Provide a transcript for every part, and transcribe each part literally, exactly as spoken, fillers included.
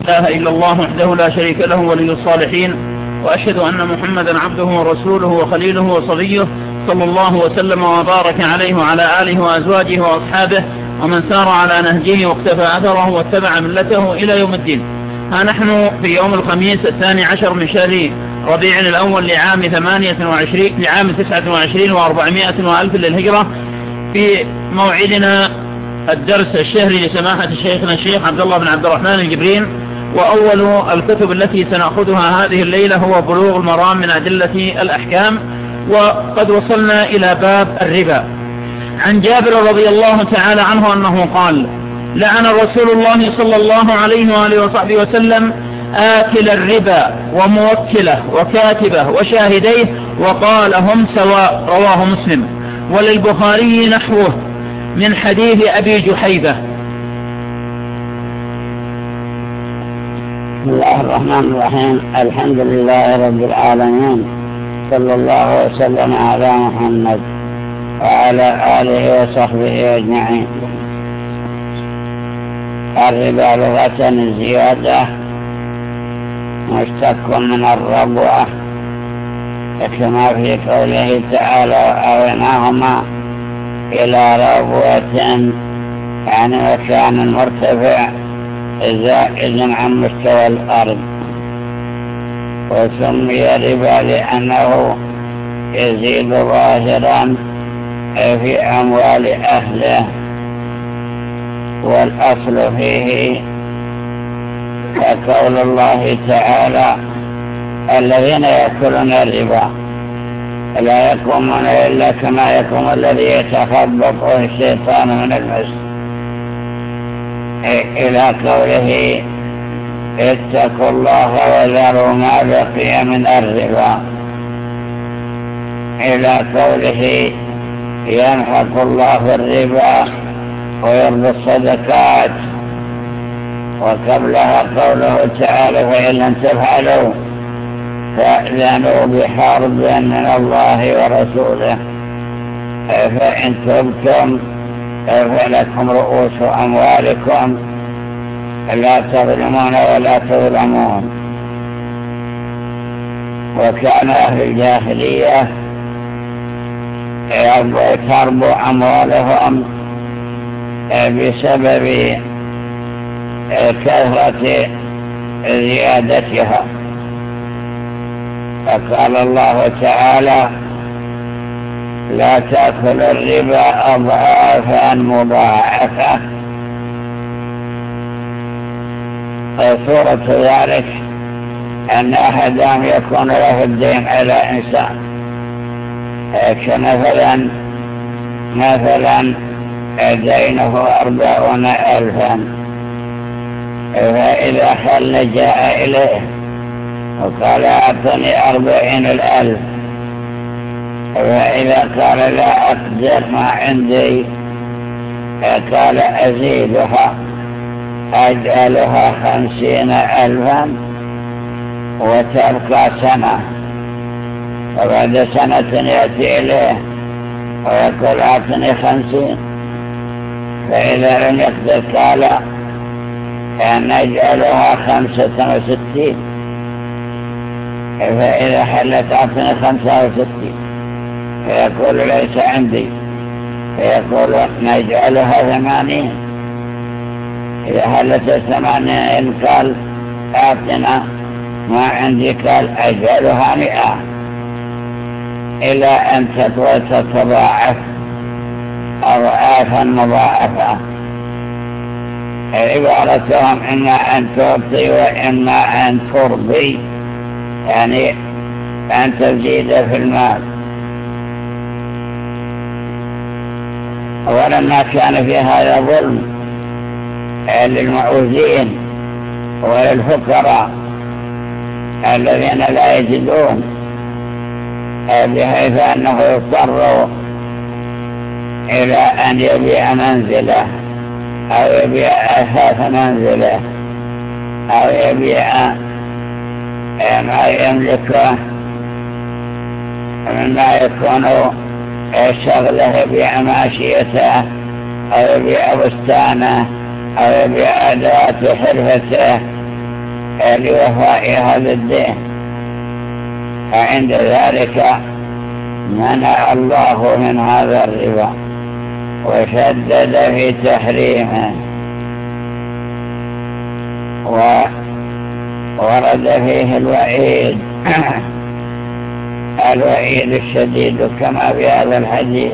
إله إلا الله وحده لا شريك له ولي الصالحين، وأشهد أن محمدا عبده ورسوله وخليله وصفيه صلى الله وسلم وبارك عليه وعلى آله وأزواجه وأصحابه ومن سار على نهجه واقتفى أثره واتبع ملته إلى يوم الدين. ها نحن في يوم الخميس الثاني عشر من شهر ربيع الأول لعام ثمانية وعشرين لعام تسعة وعشرين وأربعمائة وألف للهجرة، في موعدنا الدرس الشهري لسماحة شيخنا الشيخ عبد الله بن عبد الرحمن الجبرين. وأول الكتب التي سنأخذها هذه الليلة هو بلوغ المرام من أدلة الأحكام، وقد وصلنا إلى باب الربا. عن جابر رضي الله تعالى عنه أنه قال: لعن رسول الله صلى الله عليه وآله وصحبه وسلم آكل الربا وموكله وكاتبه وشاهديه وقال هم سواء. رواه مسلم. وللبخاري نحوه من حديث أبي جحيفة. بسم الله الرحمن الرحيم. الحمد لله رب العالمين، صلى الله وسلم على محمد وعلى آله وصحبه أجمعين. الربا لغة الزيادة، مشتق من الربوة، كما في قوله تعالى: وآويناهما إلى ربوة، يعني مكان مرتفع زائد عن مستوى الأرض. وسمي ربا لأنه يزيد ظاهرا في أموال أهله، والأصل فيه كقول الله تعالى: الذين يأكلون الربا لا يقومون إلا كما يقوم الذي يتخبطه الشيطان من المس، إلى قوله: اتقوا الله وذروا ما بقي من الربا، إلى قوله: يمحق الله الربا ويربي الصدقات. وقبلها قوله تعالى: فإن لم تفعلوا فأذنوا بحرب من الله ورسوله، فإن تبتم فلكم رؤوس أموالكم لا تظلمون ولا تظلمون. وكان أهل الجاهلية تربو أموالهم بسبب كثرة زيادتها، فقال الله تعالى: لا تأكل الربا أضعافا مضاعفة. صورة ذلك أن أحدهم يكون له الدين على إنسان، كمثلا مثلا دينه أربعون ألفا، فإذا خل جاء إليه وقال: أعطني أربعين الألف، فإذا قال: لا أقدر ما عندي، قال: أزيدها أجعلها خمسين ألفا وتبقى سنة. وبعد سنة يأتي إليه ويقول: أعطني خمسين، فإذا لم يقدر قال: أن نجعلها خمسة وستين، فإذا حلت أعطني خمسة وستين، فيقول: ليس عندي، فيقول: نجعلها ثمانين. إذا حلت الثمانين قال: أعطنا ما عندي، قال: أجعلها مئة، إلى أن تتضاعف أضعافا مضاعفة. عبارتهم: إما أن تعطي وإما أن ترضي، يعني أن تزيد في المال. ولما كان في هذا ظلم للمعوزين وللفقراء الذين لا يجدون، بحيث أنه يضطر إلى أن يبيع منزله أو يبيع أثاث منزله أو يبيع ما يملكه مما يكون شغله يبيع ماشيته أو يبيع بستانه أو يبيع أدوات حرفته لوفاء هذا الدين، فعند ذلك منع الله من هذا الربا وشدد في تحريمه، وورد فيه الوعيد الوعيد الشديد كما في هذا الحديث،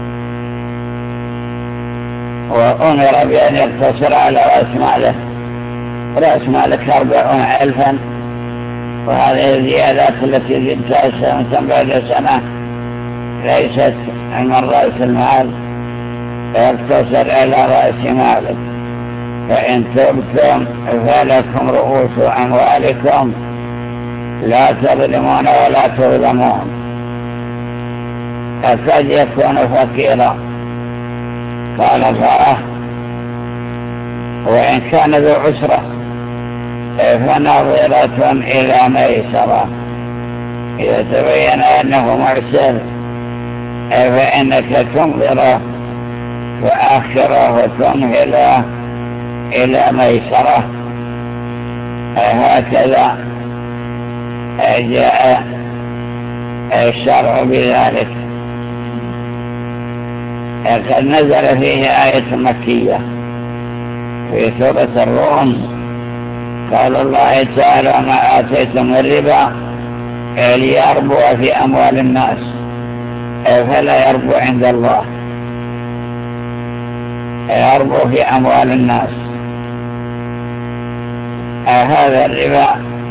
وأمر بأن يقتصر على رأس ماله، رأس مالك أربعون ألفا، وهذه الزيادات التي زدتها سنة بعد سنة ليست من رأس المال، فيقتصر على رأس مالك. فإن تبتم فلكم رؤوس أموالكم لا تظلمون ولا تظلمون. فقد يكون فقيرا، قال الله: وإن كان ذو عسرة فنظرة إلى ميسرة. إذا تبين أنه معسر فإنك تنظره وآخره وتنهله إلى ميسرة. هكذا جاء الشرع بذلك. قد نزل فيه آية مكية في سورة الروم، قال الله تعالى: ما آتيتم من ربا ليربو في أموال الناس فلا يربو عند الله، يربو في أموال الناس. هذا الربا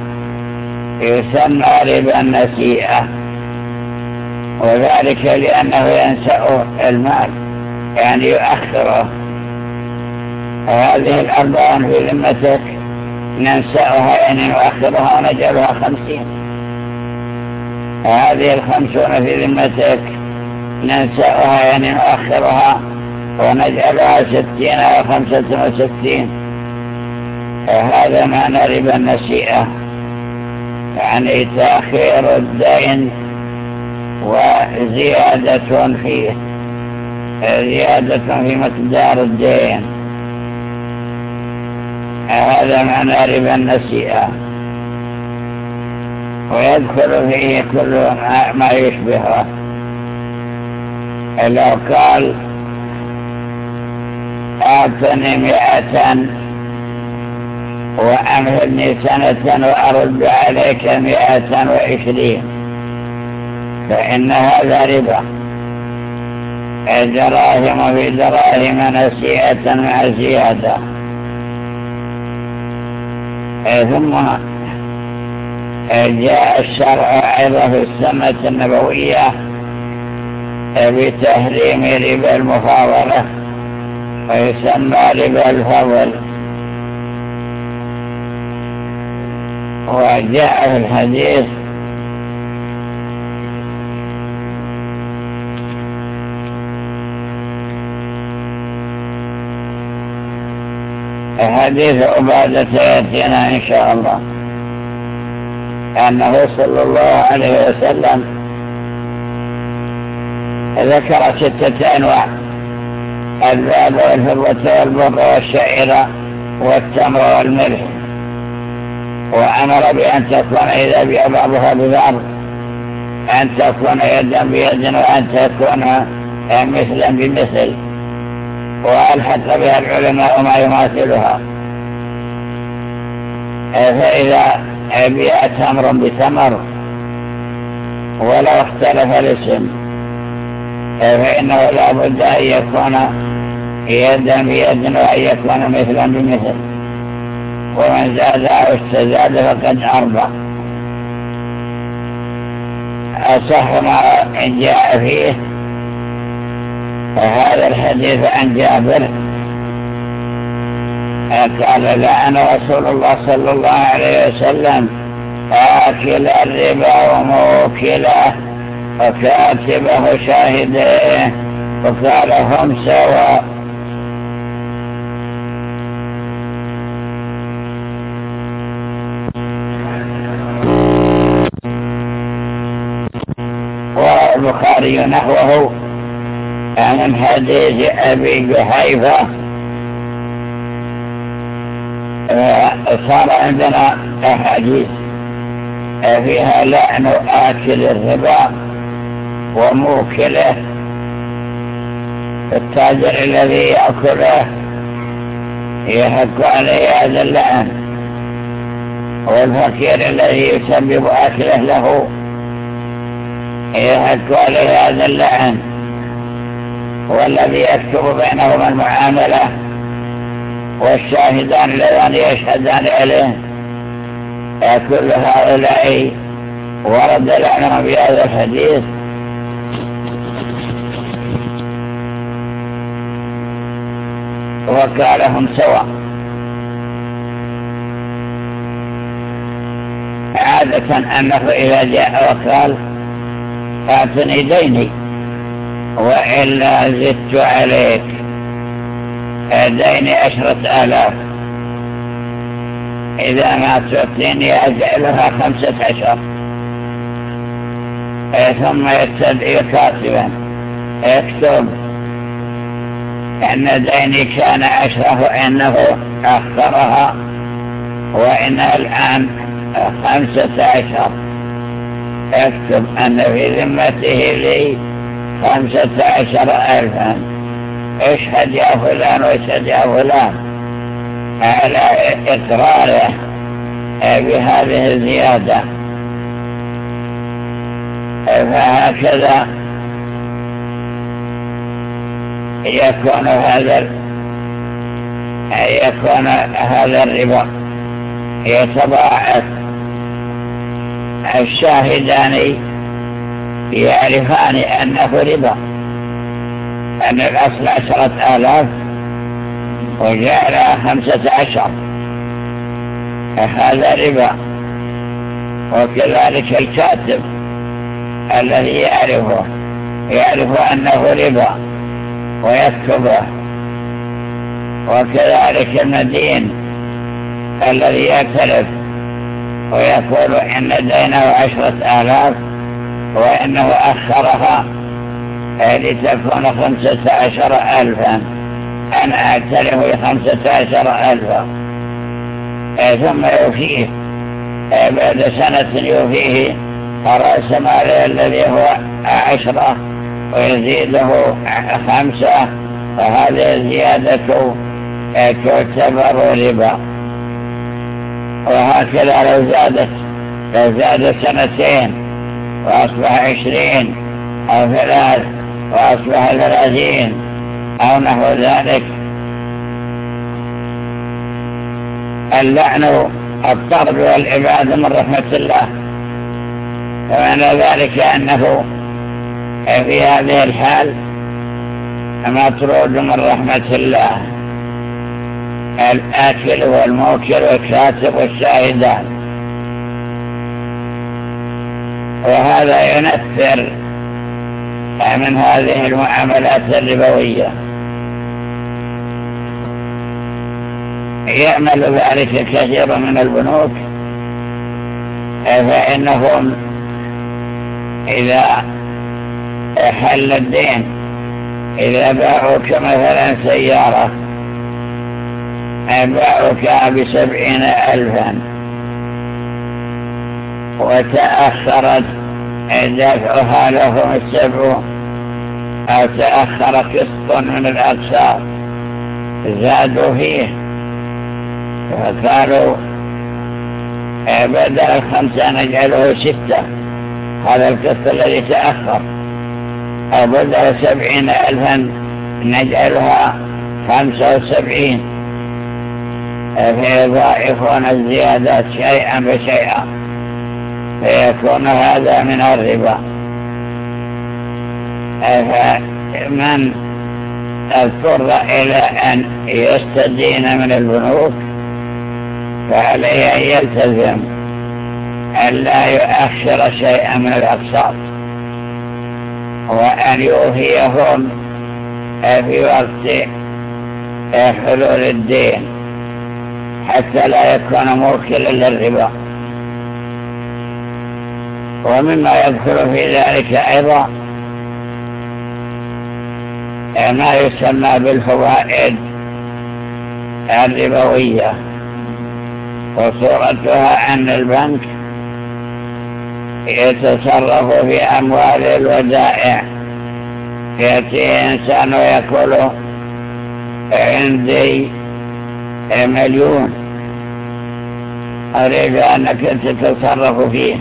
يسمى ربا النسيئة، وذلك لأنه ينسأ المال، يعني يؤخره. هذه الأربعة في ذمتك ننسأها يعني نؤخرها ونجعلها خمسين. هذه الخمسون في ذمتك ننسأها يعني نؤخرها ونجعلها ستين أو خمسة وستين. هذا معنى ربا النسيئة، يعني تأخير الدين وزيادة فيه، زيادة في مقدار الدين. هذا معنى ربا النسيئة، ويدخل فيه كل ما يشبهه. لو قال: أعطني مئة وأمهلني سنة وأرد عليك مئة وعشرين، فإن هذا ربا، دراهم في دراهم نسيئة مع زيادة. ثم جاء الشرع أيضا في السنة النبوية بتحريم ربا المفاضلة، ويسمى ربا الفضل. وجاء في الحديث: حديث عبادة يأتينا إن شاء الله، أنه صلى الله عليه وسلم ذكر ستة أنواع: الذهب والفضة والبر والشعير والتمر والملح، وأمر بأن تكون إذا بيع بعضها ببعض أن تكون يدا بيد وأن تكون مثلا بمثل، وألحق بها العلماء ما يماثلها. فإذا بيع تمر بتمر ولو اختلف الاسم فإنه لا بد أن يكون يدا بيد وأن يكون مثلا بمثل، ومن زاد أو استزاد فقد أربع. أصح ما جاء فيه فهذا الحديث عن جابر قال: لعن رسول الله صلى الله عليه وسلم آكل الربا وموكله وكاتبه شاهديه، وقال: هم سواء. والبخاري نحوه عن حديث أبي جحيفة صار عندنا أحاديث فيها لعن آكل الربا وموكله، التاجر الذي يأكله يحق عليه هذا اللعن، والفقير الذي يسبب أكله له يحق عليه هذا اللعن، والذي يكتب بينهما المعاملة والشاهدان اللذان يشهدان عليه كل هؤلاء ورد لعنهم بهذا الحديث. وكالهم سواء. عادة أنه إذا جاء وقال أعطني ديني وإلا زدت عليك ديني عشرة آلاف، إذا ما تعطيني أجعلها خمسة عشر، ثم يستدعي كاتبا يكتب أن ديني كان عشرة وإنه أخرها وإنها الآن خمسة عشر، يكتب أن في ذمته لي خمسة عشر ألفا، اشهد يا فلان واشهد يا فلان على إقراره بهذه الزيادة. فهكذا يكون هذا يكون هذا الربا يتضاعف. الشاهدان يعرفان أنه ربا، أن الأصل عشرة آلاف وجعلها خمسة عشر، هذا ربا. وكذلك الكاتب الذي يعرفه يعرف أنه ربا ويكتبه، وكذلك المدين الذي يعترف ويقول إن دينه عشرة آلاف وإنه أخرها لتكون خمسة عشر ألفا، أنا أعترف بخمسة عشر ألفا، ثم يوفيه بعد سنة يوفيه رأس ماله الذي هو عشرة ويزيده خمسة، فهذه الزيادة تعتبر ربا. وهكذا لو زادت لو زاد سنتين وأصبح عشرين أو ثلاث وأصبح ثلاثين أو نحو ذلك، اللعن الطرد والإبعاد من رحمة الله، فمعنى ذلك أنه في هذه الحال مطرود من رحمة الله، الآكل والموكل والكاتب والشاهدان. وهذا ينفر من هذه المعاملات الربوية، يعمل ذلك كثير من البنوك، فإنهم إذا حل الدين، إذا باعوك مثلا سيارة باعوك بسبعين ألفا وتأخرت دفعها لهم السبع أو تأخر قسط من الأقساط، زادوا فيه فقالوا بدل الخمسة نجعله ستة، هذا القسط الذي تأخر، أو بدل سبعين ألفا نجعلها خمسة وسبعين، فيضاعفون الزيادات شيئا بشيئا، فيكون هذا من الربا. فمن اضطر إلى أن يستدين من البنوك فعليه أن يلتزم أن لا يؤخر شيئا من الأقساط، وأن يوفيهم في وقت حلول الدين حتى لا يكون موكلا للربا. ومما يدخل في ذلك أيضا ما يسمى بالفوائد الربوية، وصورتها أن البنك يتصرف في أموال الودائع. يأتي إنسان ويقول عندي مليون أريد أنك تتصرف فيه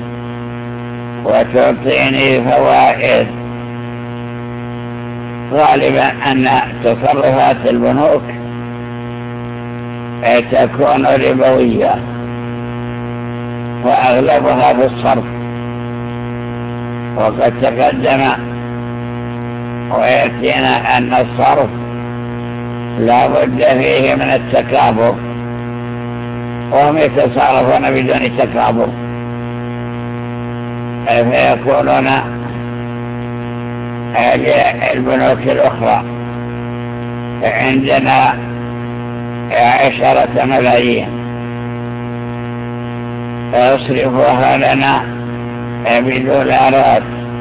وتعطيني فوائد. غالبا أن تصرفات البنوك تكون ربوية وأغلبها بالصرف، وقد تقدم ويأتينا أن الصرف لا بد فيه من التكابر، وهم يتصرفون بدون تكابر، فيقولون البنوك الأخرى عندنا عشرة ملايين فيصرفوها لنا بدولارات،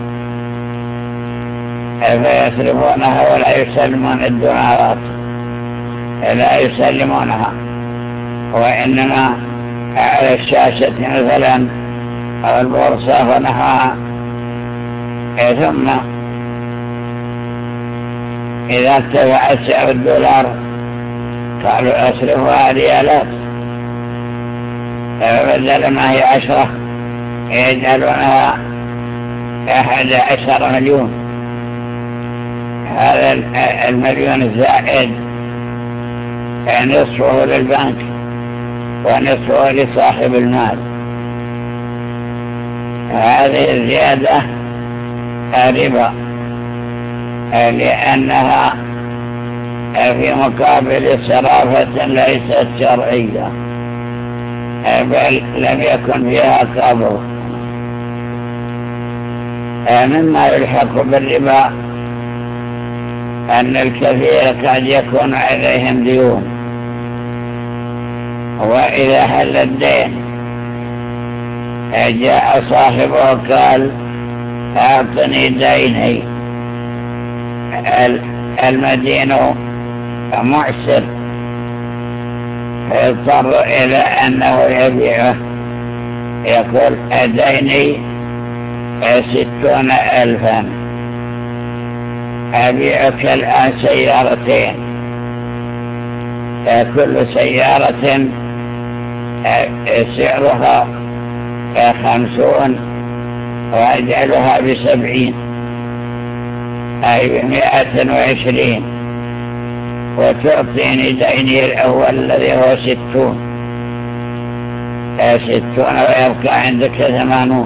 فيصرفونها ولا يسلمون الدولارات، لا يسلمونها، وإنما على الشاشة مثلا أو البورصة ونحوها. ثم إذا ارتفع سعر الدولار قالوا أصرفها ريالات، فبدل ما هي عشرة يجعلونها أحد عشر مليون. هذا المليون الزائد نصفه للبنك ونصفه لصاحب المال. هذه الزيادة ربا، لأنها في مقابل صرافة ليست شرعية، بل لم يكن فيها قبض. مما يلحق بالربا أن الكثير قد يكون عليهم ديون، وإذا حل الدين جاء صاحبه قال أعطني ديني، المدين معسر فيضطر إلى أنه يبيعه، يقول ديني ستون ألفا، أبيعك الآن سيارتين، كل سيارة سعرها خمسون وأجعلها بسبعين، أي بمئة وعشرين، وتعطيني ديني الأول الذي هو ستون ستون ويبقى عندك ثمانون،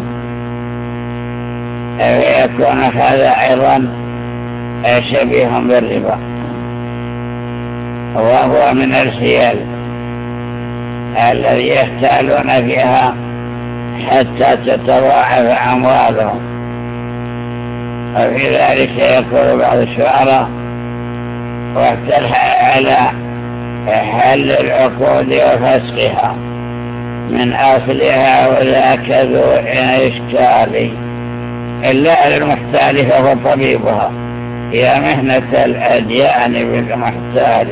ويكون هذا أيضا شبيه بالربا، وهو من الحيل الذي يحتالون فيها حتى تتضاعف أموالهم. وفي ذلك يقول بعض الشعراء واقترح على حل العقود وفسخها من أصلها وذاك ذو إشكال، إلا المحتال فهو طبيبها، يا مهنة الأديان بالمحتال.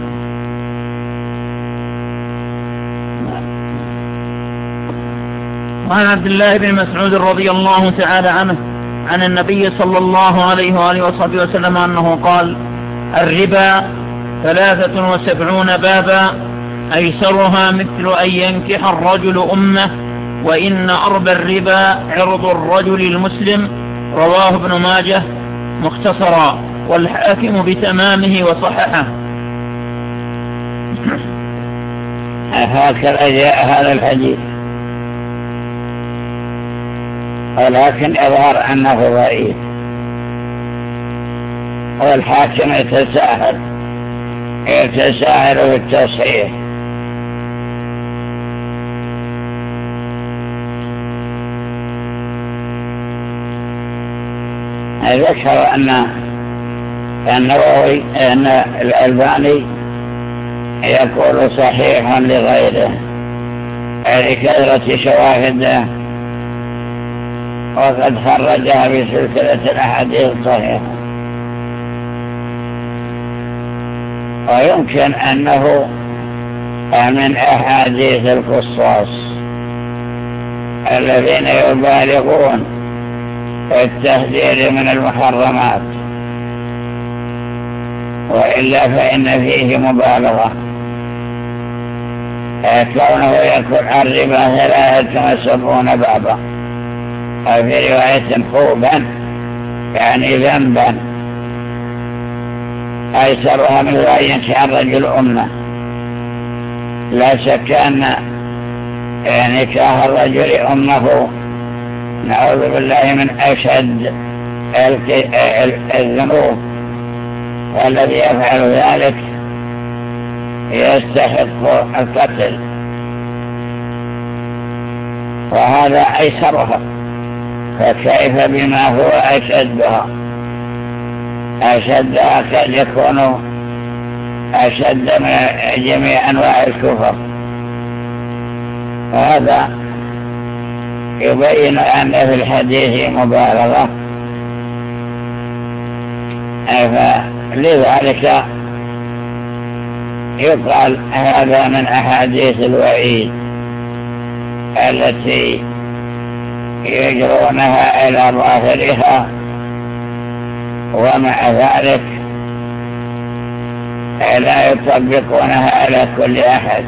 وعن عبد الله بن مسعود رضي الله تعالى عنه عن النبي صلى الله عليه وآله وصحبه وسلم أنه قال: الربا ثلاثة وسبعون بابا، أيسرها مثل أن ينكح الرجل أمه، وإن أربى الربا عرض الرجل المسلم. رواه ابن ماجه مختصرا، والحاكم بتمامه وصححه. هكذا جاء هذا الحديث، ولكن إظهار أنه ضعيف، والحاكم يتساهل يتساهل في التصحيح. ذكر أن النووي أن الألباني يقول صحيح لغيره لكثرة شواهده، وقد خرجها بسلسلة الأحاديث الصحيحة. ويمكن أنه من أحاديث القصاص الذين يبالغون في التحذير من المحرمات، وإلا فإن فيه مبالغة. كونه يكون الربا ثلاثة وسبعون بابا، وفي رواية خوبا يعني ذنبا أيسرها من أن ينكح الرجل أمه. لا شك أن نكاح الرجل أمه نعوذ بالله من أشد الذنوب، والذي يفعل ذلك يستحق القتل، وهذا أيسرها، فكيف بما هو أشدها؟ أشدها قد يكون أشد من جميع أنواع الكفر. وهذا يبين أن في الحديث مبالغة، فلذلك يقال هذا من أحاديث الوعيد التي يجرونها إلى ظاهرها، ومع ذلك لا يطبقونها على كل أحد.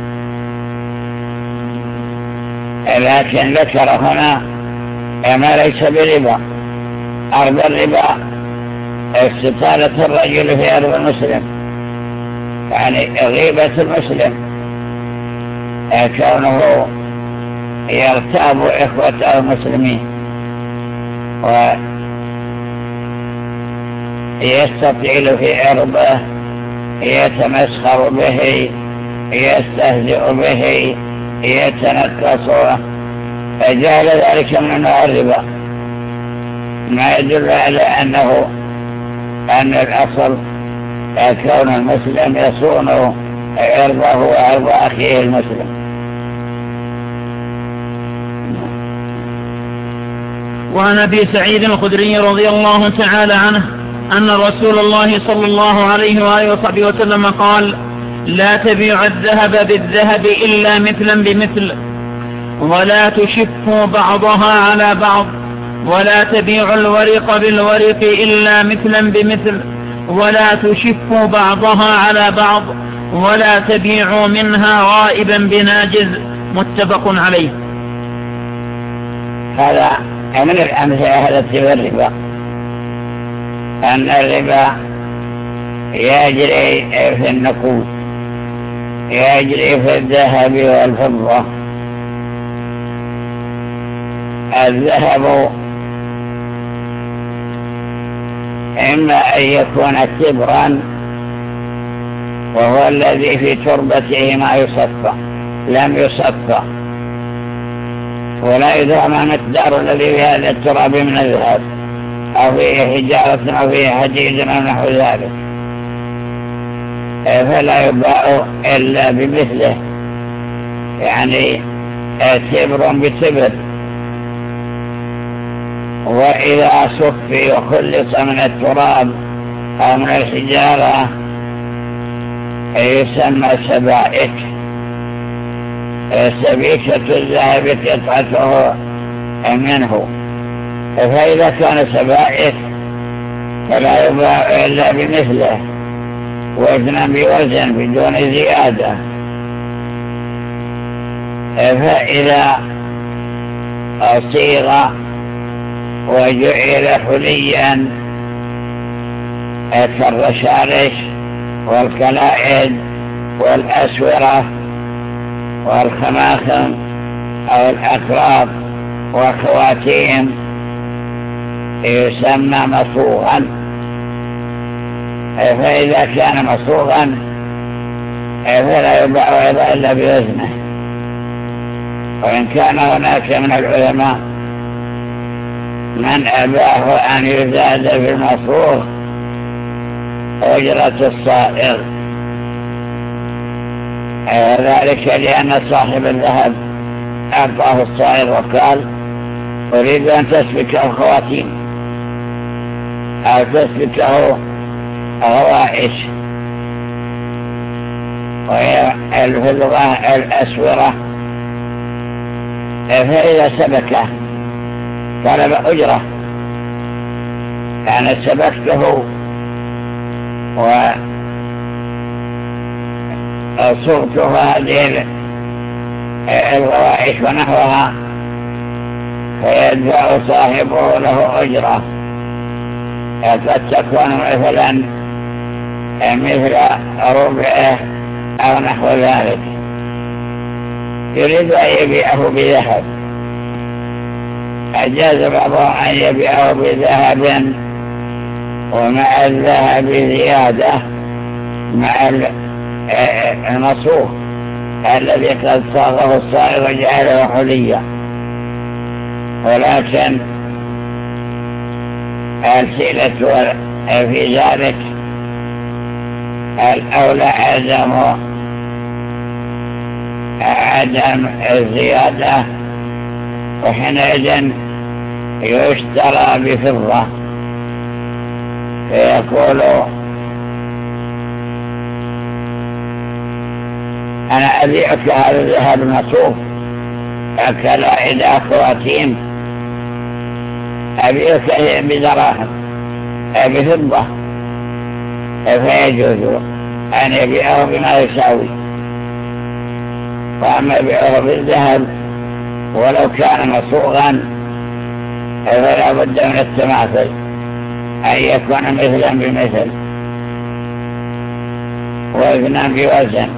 لكن ذكر هنا ما ليس بربا. أرض الربا استطالة الرجل في أرض المسلم، يعني غيبة المسلم، كونه يغتاب إخوته المسلمين ويستطيل في عرضه، يتمسخر به، يستهزئ به، يتنقصه، فجعل ذلك من أنواع الربا، ما يدل على أنه أن الأصل كون المسلم يصون عرضه وعرض أخيه المسلم. وعن أبي سعيد الخدري رضي الله تعالى عنه أن رسول الله صلى الله عليه وآله وصحبه وسلم قال: لا تبيع الذهب بالذهب إلا مثلا بمثل، ولا تشفوا بعضها على بعض، ولا تبيع الورق بالورق إلا مثلا بمثل، ولا تشفوا بعضها على بعض، ولا تبيعوا منها غائبا بناجز. متفق عليه. هذا من الأمثلة التي في الربا، أن الربا يجري في النقود، يجري في الذهب والفضة. الذهب إما أن يكون تبرا، وهو الذي في تربته ما يصفى، لم يصفى، ولا يدرى ما مقدار الذي في هذا التراب من الذهب، أو فيه حجارة أو فيه حديد أو نحو ذلك، فلا يباع إلا بمثله، يعني تبر بتبر. وإذا صفي وخلص من التراب أو من الحجارة يسمى سبائك. سبيكة الذهب قطعته منه، فإذا كان سبائك فلا يباع إلا بمثله، وزنا بوزن بدون زيادة. فإذا صيغ وجعل حليا كالرشارش والكلائد والأسورة والخماخم أو الأكراب والخواتيم يسمى مصوغا. فإذا كان مصوغا فلا يباع إلا بوزنه. وإن كان هناك من العلماء من أباه أن يزاد في المصروف أجرة الصائغ، ذلك لأن صاحب الذهب أعطاه الصائغ وقال: أريد أن تسبكه خواتيم أو تسبكه غوائش، وهي في اللغة الأسورة. فإذا سبكه طلب أجرة، كان سبكته وصرت هذه الغوائش ونحوها، فيدفع صاحبه له أجرة قد تكون مثلا مثل ربعه أو نحو ذلك، يريد أن يبيعه بذهب. أجاز بعضهم أن يبيعه بذهب ومع الذهب زيادة مع المصروف الذي قد صاغه الصائغ وجعله حليا، ولكن الحيلة في ذلك الأولى عدم عدم الزيادة، وحينئذ يشترى بفضة، فيقول أنا أبيعك هذا الذهب المصروف هكذا إلى خواتيم، أبيعك بدراهم بفضة، فيجوز أن يبيعه بما يساوي. وأما يبيعه بالذهب ولو كان مصوغا فلا بد من التماثل، أن يكون مثلا بمثل وزنا بوزن.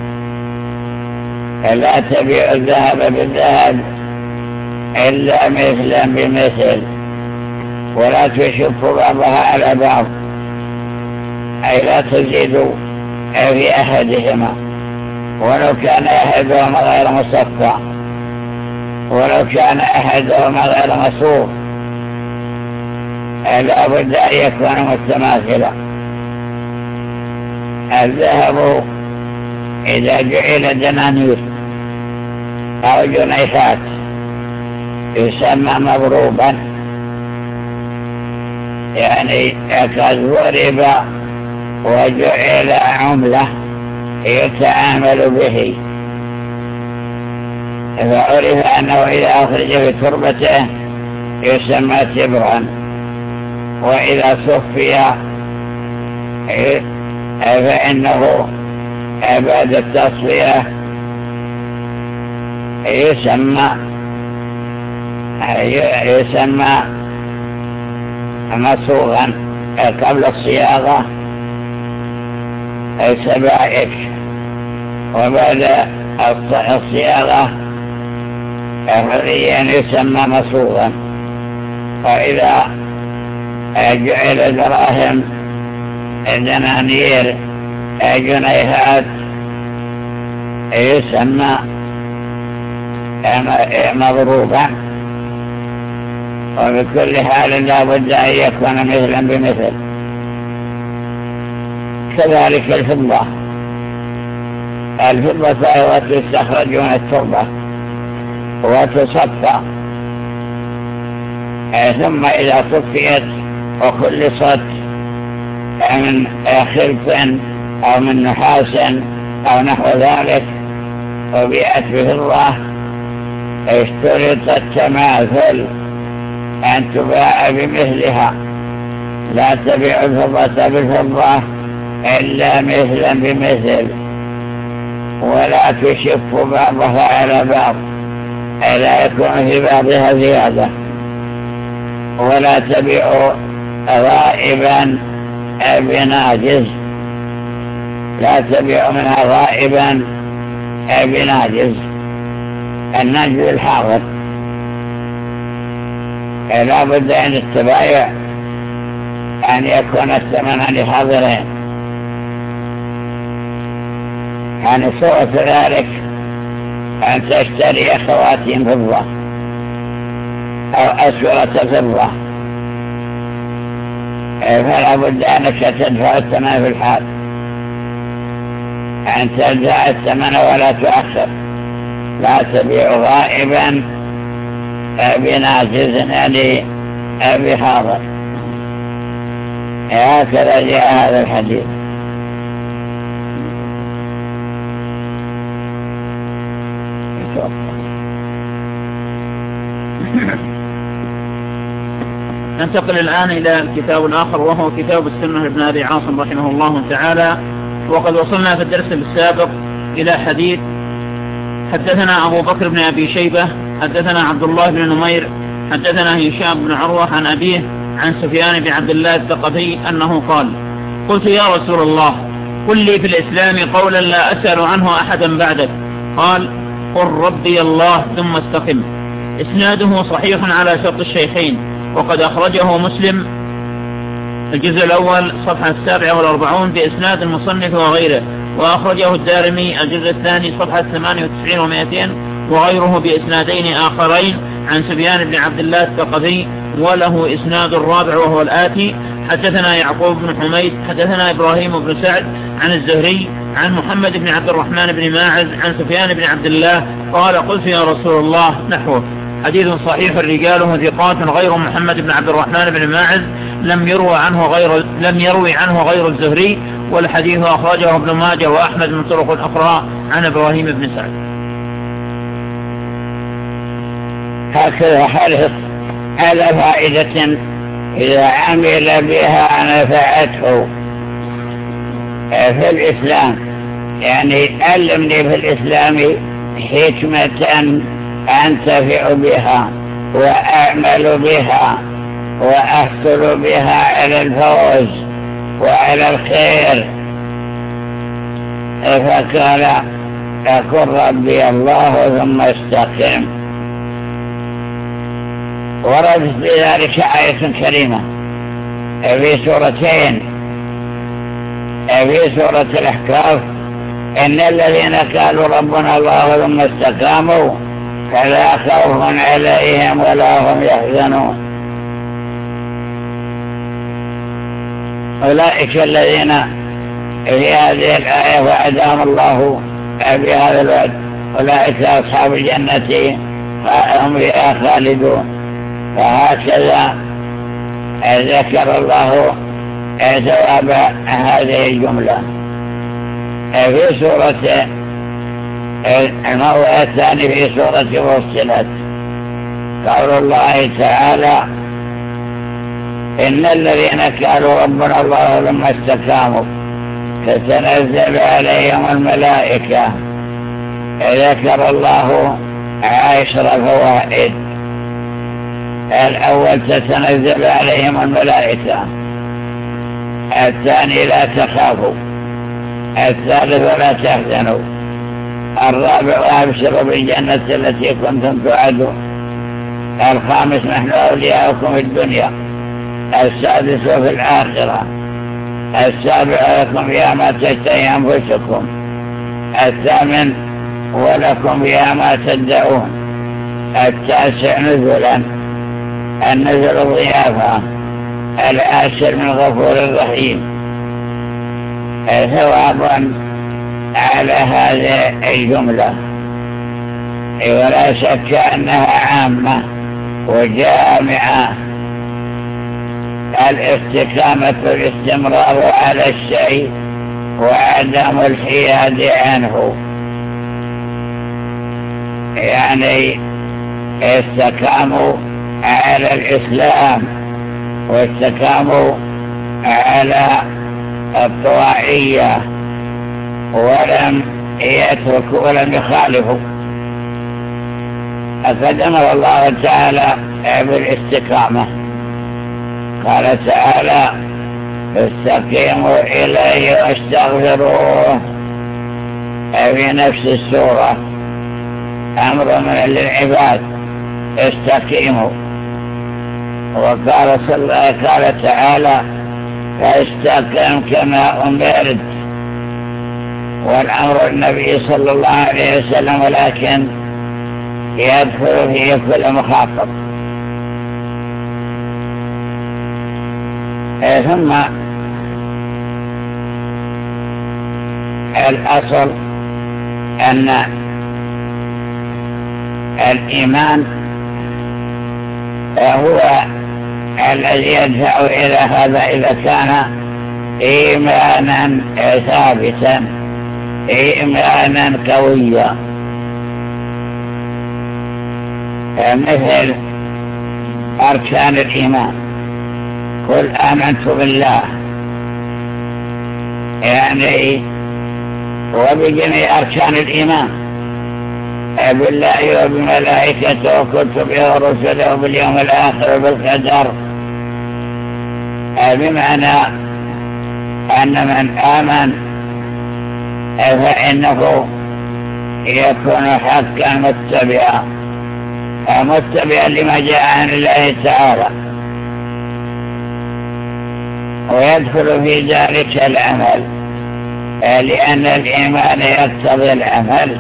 لا تبيع الذهب بالذهب إلا مثلا بمثل، ولا تشف بعضها على بعض، أي لا تزيد في أحدهما ولو كان أحدهما غير مصفى، ولو كان أحدهما غير مصروف، لا بد أن يكون متماثلا. الذهب إذا جعل دنانير أو جنيهات يسمى مضروبا، يعني قد ضرب وجعل عملة يتعامل به، فعرف أنه إذا أخرج في تربته يسمى تبرا، وإذا صفي فإنه بعد التصفية يسمى يسمى مصوغا قبل الصياغة سبائك، وبعد الصياغة حريا يسمى مصوغا. وإذا جعل دراهم دنانير جنيهات يسمى مضروبا. وبكل حال لا بد أن يكون مثلا بمثل. كذلك الفضة، الفضة أيضا تستخرج من التربة وتصفى، ثم إذا صفيت وخلصت من خلف أو من نحاس أو نحو ذلك وبيعت بفضة، اشترط التماثل أن تباع بمثلها، لا تبيع الفضة بالفضة إلا مثلا بمثل، ولا تشف بعضها على بعض، لا يكون في بعضها زيادة، ولا تبيع غائبا بناجز، لا تبيع منها غائبا بناجز. الناجز الحاضر لا بد أن التبايع أن يكون الثمن لحاضرين. يعني صورة ذلك أن تشتري خواتيم فضة أو أسورة فضة، فلا بد أنك تدفع الثمن في الحال، أن تدفع الثمن ولا تؤخر، لا تبيع غائبا بناجز يعني بحاضر. هكذا جاء هذا الحديث. توفى. ننتقل الآن إلى الكتاب الآخر وهو كتاب السنة لابن أبي عاصم رحمه الله تعالى. وقد وصلنا في الدرس السابق إلى حديث: حدثنا أبو بكر بن أبي شيبة حدثنا عبد الله بن نمير حدثنا هشام بن عروة عن أبيه عن سفيان بن عبد الله الثقفي أنه قال: قلت يا رسول الله قل لي في الإسلام قولا لا أسأل عنه أحدا بعدك. قال: قل ربي الله ثم استقم. إسناده صحيح على شرط الشيخين، وقد أخرجه مسلم الجزء الأول صفحة السابعة والأربعون بإسناد المصنف وغيره، وأخرجه الدارمي الجزء الثاني صفحة ثمانية وتسعين ومائتين وغيره بإسنادين آخرين عن سفيان بن عبد الله الثقفي، وله إسناد الرابع وهو الآتي: حدثنا يعقوب بن حميد حدثنا إبراهيم بن سعد عن الزهري عن محمد بن عبد الرحمن بن ماعز عن سفيان بن عبد الله قال: قلت يا رسول الله نحوه. حديث صحيح رجاله ثقات غير محمد بن عبد الرحمن بن ماعز لم يروي عنه غير لم يروي عنه غير الزهري، والحديث أخرجه ابن ماجه وأحمد من طرق أخرى عن إبراهيم بن سعد. هكذا حرص على فائدة إذا عمل بها نفعته في الإسلام، يعني علمني في الإسلام حكمة أنتفع بها وأعمل بها وأحصل بها على الفوز وعلى الخير. فقال: أقول ربي الله ثم استقم. وردت بذلك آية كريمة في سورتين، في سورة الأحقاف: إن الذين قالوا ربنا الله ثم استقاموا فلا خوف عليهم ولا هم يحزنون. أولئك الذين في هذه الآية وعدهم الله بهذا الوعد، أولئك أصحاب الجنة هم فيها خالدون. فهكذا ذكر الله ثواب هذه الجملة. في سورة الموضع الثاني في سورة فصلت قول الله تعالى: إن الذين قالوا ربنا الله ثم استقاموا تتنزل عليهم الملائكة. ذكر الله عشر فوائد: الأول تتنزل عليهم الملائكة، الثاني لا تخافوا، الثالث لا تحزنوا، الرابع أبشروا بالجنة التي كنتم توعدون، الخامس نحن أولياؤكم في الدنيا، السادس في الآخرة، السابع لكم فيها ما تشتهي أنفسكم، الثامن ولكم فيها ما تدعون، التاسع نزلا النزل الضيافة، العاشر من غفور رحيم. ثوابا على هذه الجملة، ولا شك أنها عامة وجامعة: الاستقامة والاستمرار على الشيء وعدم الحياد عنه. يعني استقاموا على الإسلام واستقاموا على الطواعية ولم يتركوا ولم يخالفوا. فقد أمر الله تعالى بالاستقامة، قال تعالى: استقيموا إليه واستغفروه. في نفس السورة أمر من للعباد: استقيموا. وقال صلى قال تعالى: فاستقم كما أمرت. والأمر النبي صلى الله عليه وسلم، ولكن يدخل فيه كل مخاطب. ثم الأصل أن الإيمان هو الذي يدفع إلى هذا إذا كان إيمانا ثابتا، إيمانا قويا. مثل أركان الإيمان، قل آمنت بالله، يعني وبجميع أركان الإيمان، بالله وبملائكته وكتبه ورسله وباليوم الآخر وبالقدر، بمعنى أن من آمن فإنه يكون حقا متبعا متبعا لما جاء عن الله تعالى، ويدخل في ذلك العمل، لأن الإيمان يقتضي العمل.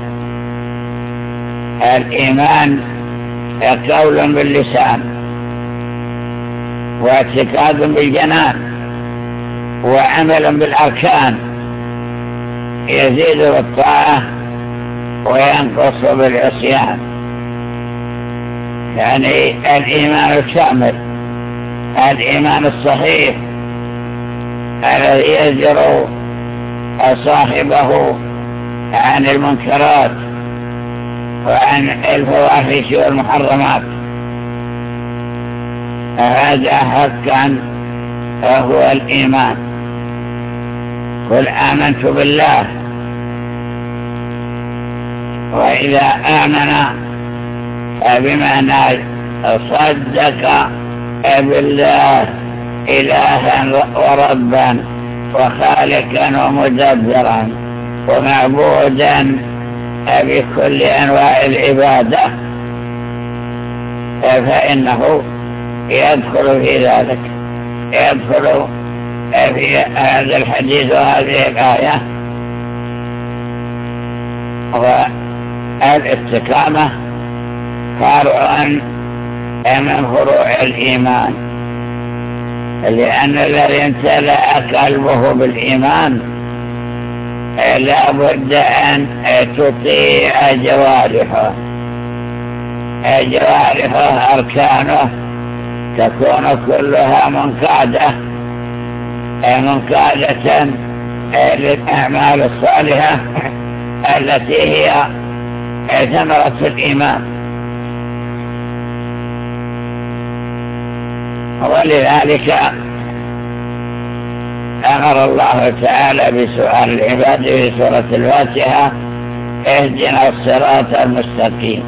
الإيمان قول باللسان واعتقاد بالجنان وعمل بالأركان، يزيد بالطاعة وينقص بالعصيان. يعني الإيمان الكامل، الإيمان الصحيح الذي يزجر صاحبه عن المنكرات وعن الفواحش والمحرمات، هذا حقا هو الإيمان. قل آمنت بالله، وإذا آمن بمعنى صدق بالله إلها وربا وخالقا ومدبرا ومعبودا بكل أنواع العبادة، فإنه يدخل في ذلك، يدخل في هذا الحديث وهذه الآية. والاستقامة فرع من فروع الإيمان، لأن الذي امتلأ قلبه بالإيمان لا بد أن تطيع جوارحه، جوارحه أركانه تكون كلها منقادة منقادة للأعمال الصالحة التي هي ثمرة الإيمان. ولذلك أمر الله تعالى بسؤال العباد في سورة الفاتحة: اهدنا الصراط المستقيم،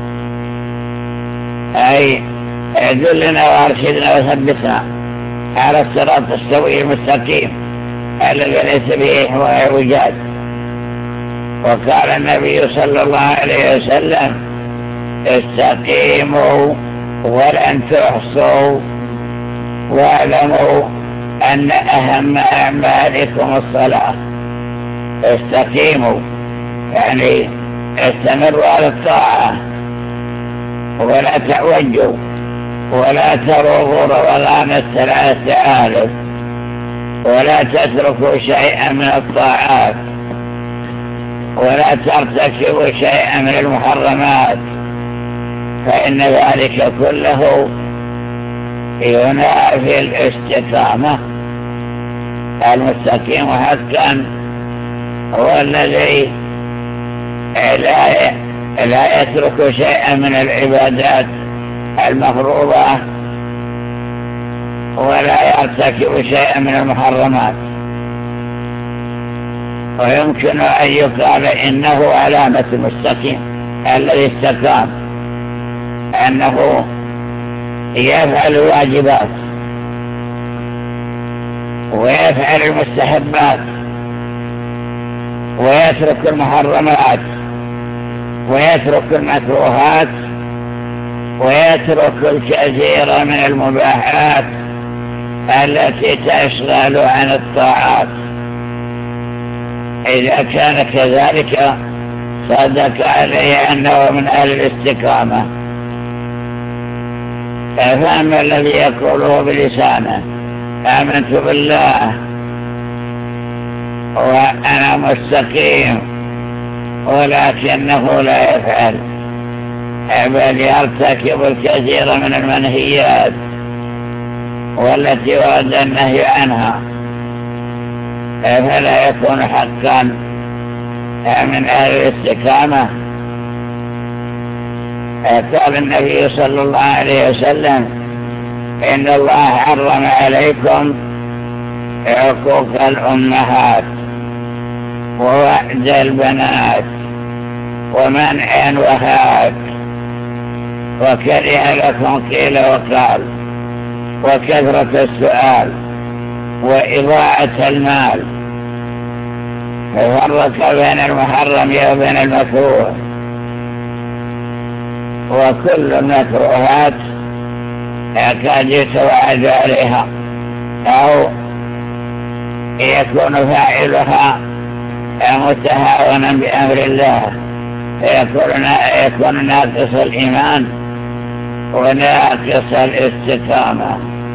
أي دلنا وارشدنا وثبتنا على الصراط السوي المستقيم الذي ليس به اعوجاج. وقال النبي صلى الله عليه وسلم: استقيموا ولن تحصوا، واعلموا أن أهم أعمالكم الصلاة. استقيموا يعني استمروا على الطاعة، ولا تعوجوا ولا تروغوا روغان الثلاث آلف، ولا تتركوا شيئا من الطاعات، ولا ترتكبوا شيئا من المحرمات، فإن ذلك كله ينافي الاستقامة. المستقيم حقا هو الذي لا لا يترك شيئا من العبادات المفروضة ولا يرتكب شيئا من المحرمات. ويمكن أن يقال إنه علامة المستقيم الذي استقام، أنه يفعل الواجبات ويفعل المستحبات ويترك المحرمات ويترك المكروهات ويترك الكثير من المباحات التي تشغل عن الطاعات. إذا كان كذلك صدق عليه أنه من أهل الاستقامة. فأما الذي يقوله بلسانه: آمنت بالله وأنا مستقيم، ولكنه لا يفعل، بل يرتكب الكثير من المنهيات والتي ورد النهي عنها، فلا يكون حقا من أهل الاستقامة. قال النبي صلى الله عليه وسلم إن الله حرم عليكم عقوق الأمهات ووعد البنات ومنع وهات وكره لكم قيل وقال وكثرة السؤال وإضاعة المال، ففرق بين المحرم وبين المكروه، وكل المكروهات قد يتوعد عليها أو يكون فاعلها متهاونا بأمر الله فيكون يكون ناقص الإيمان وناقص الاستقامة.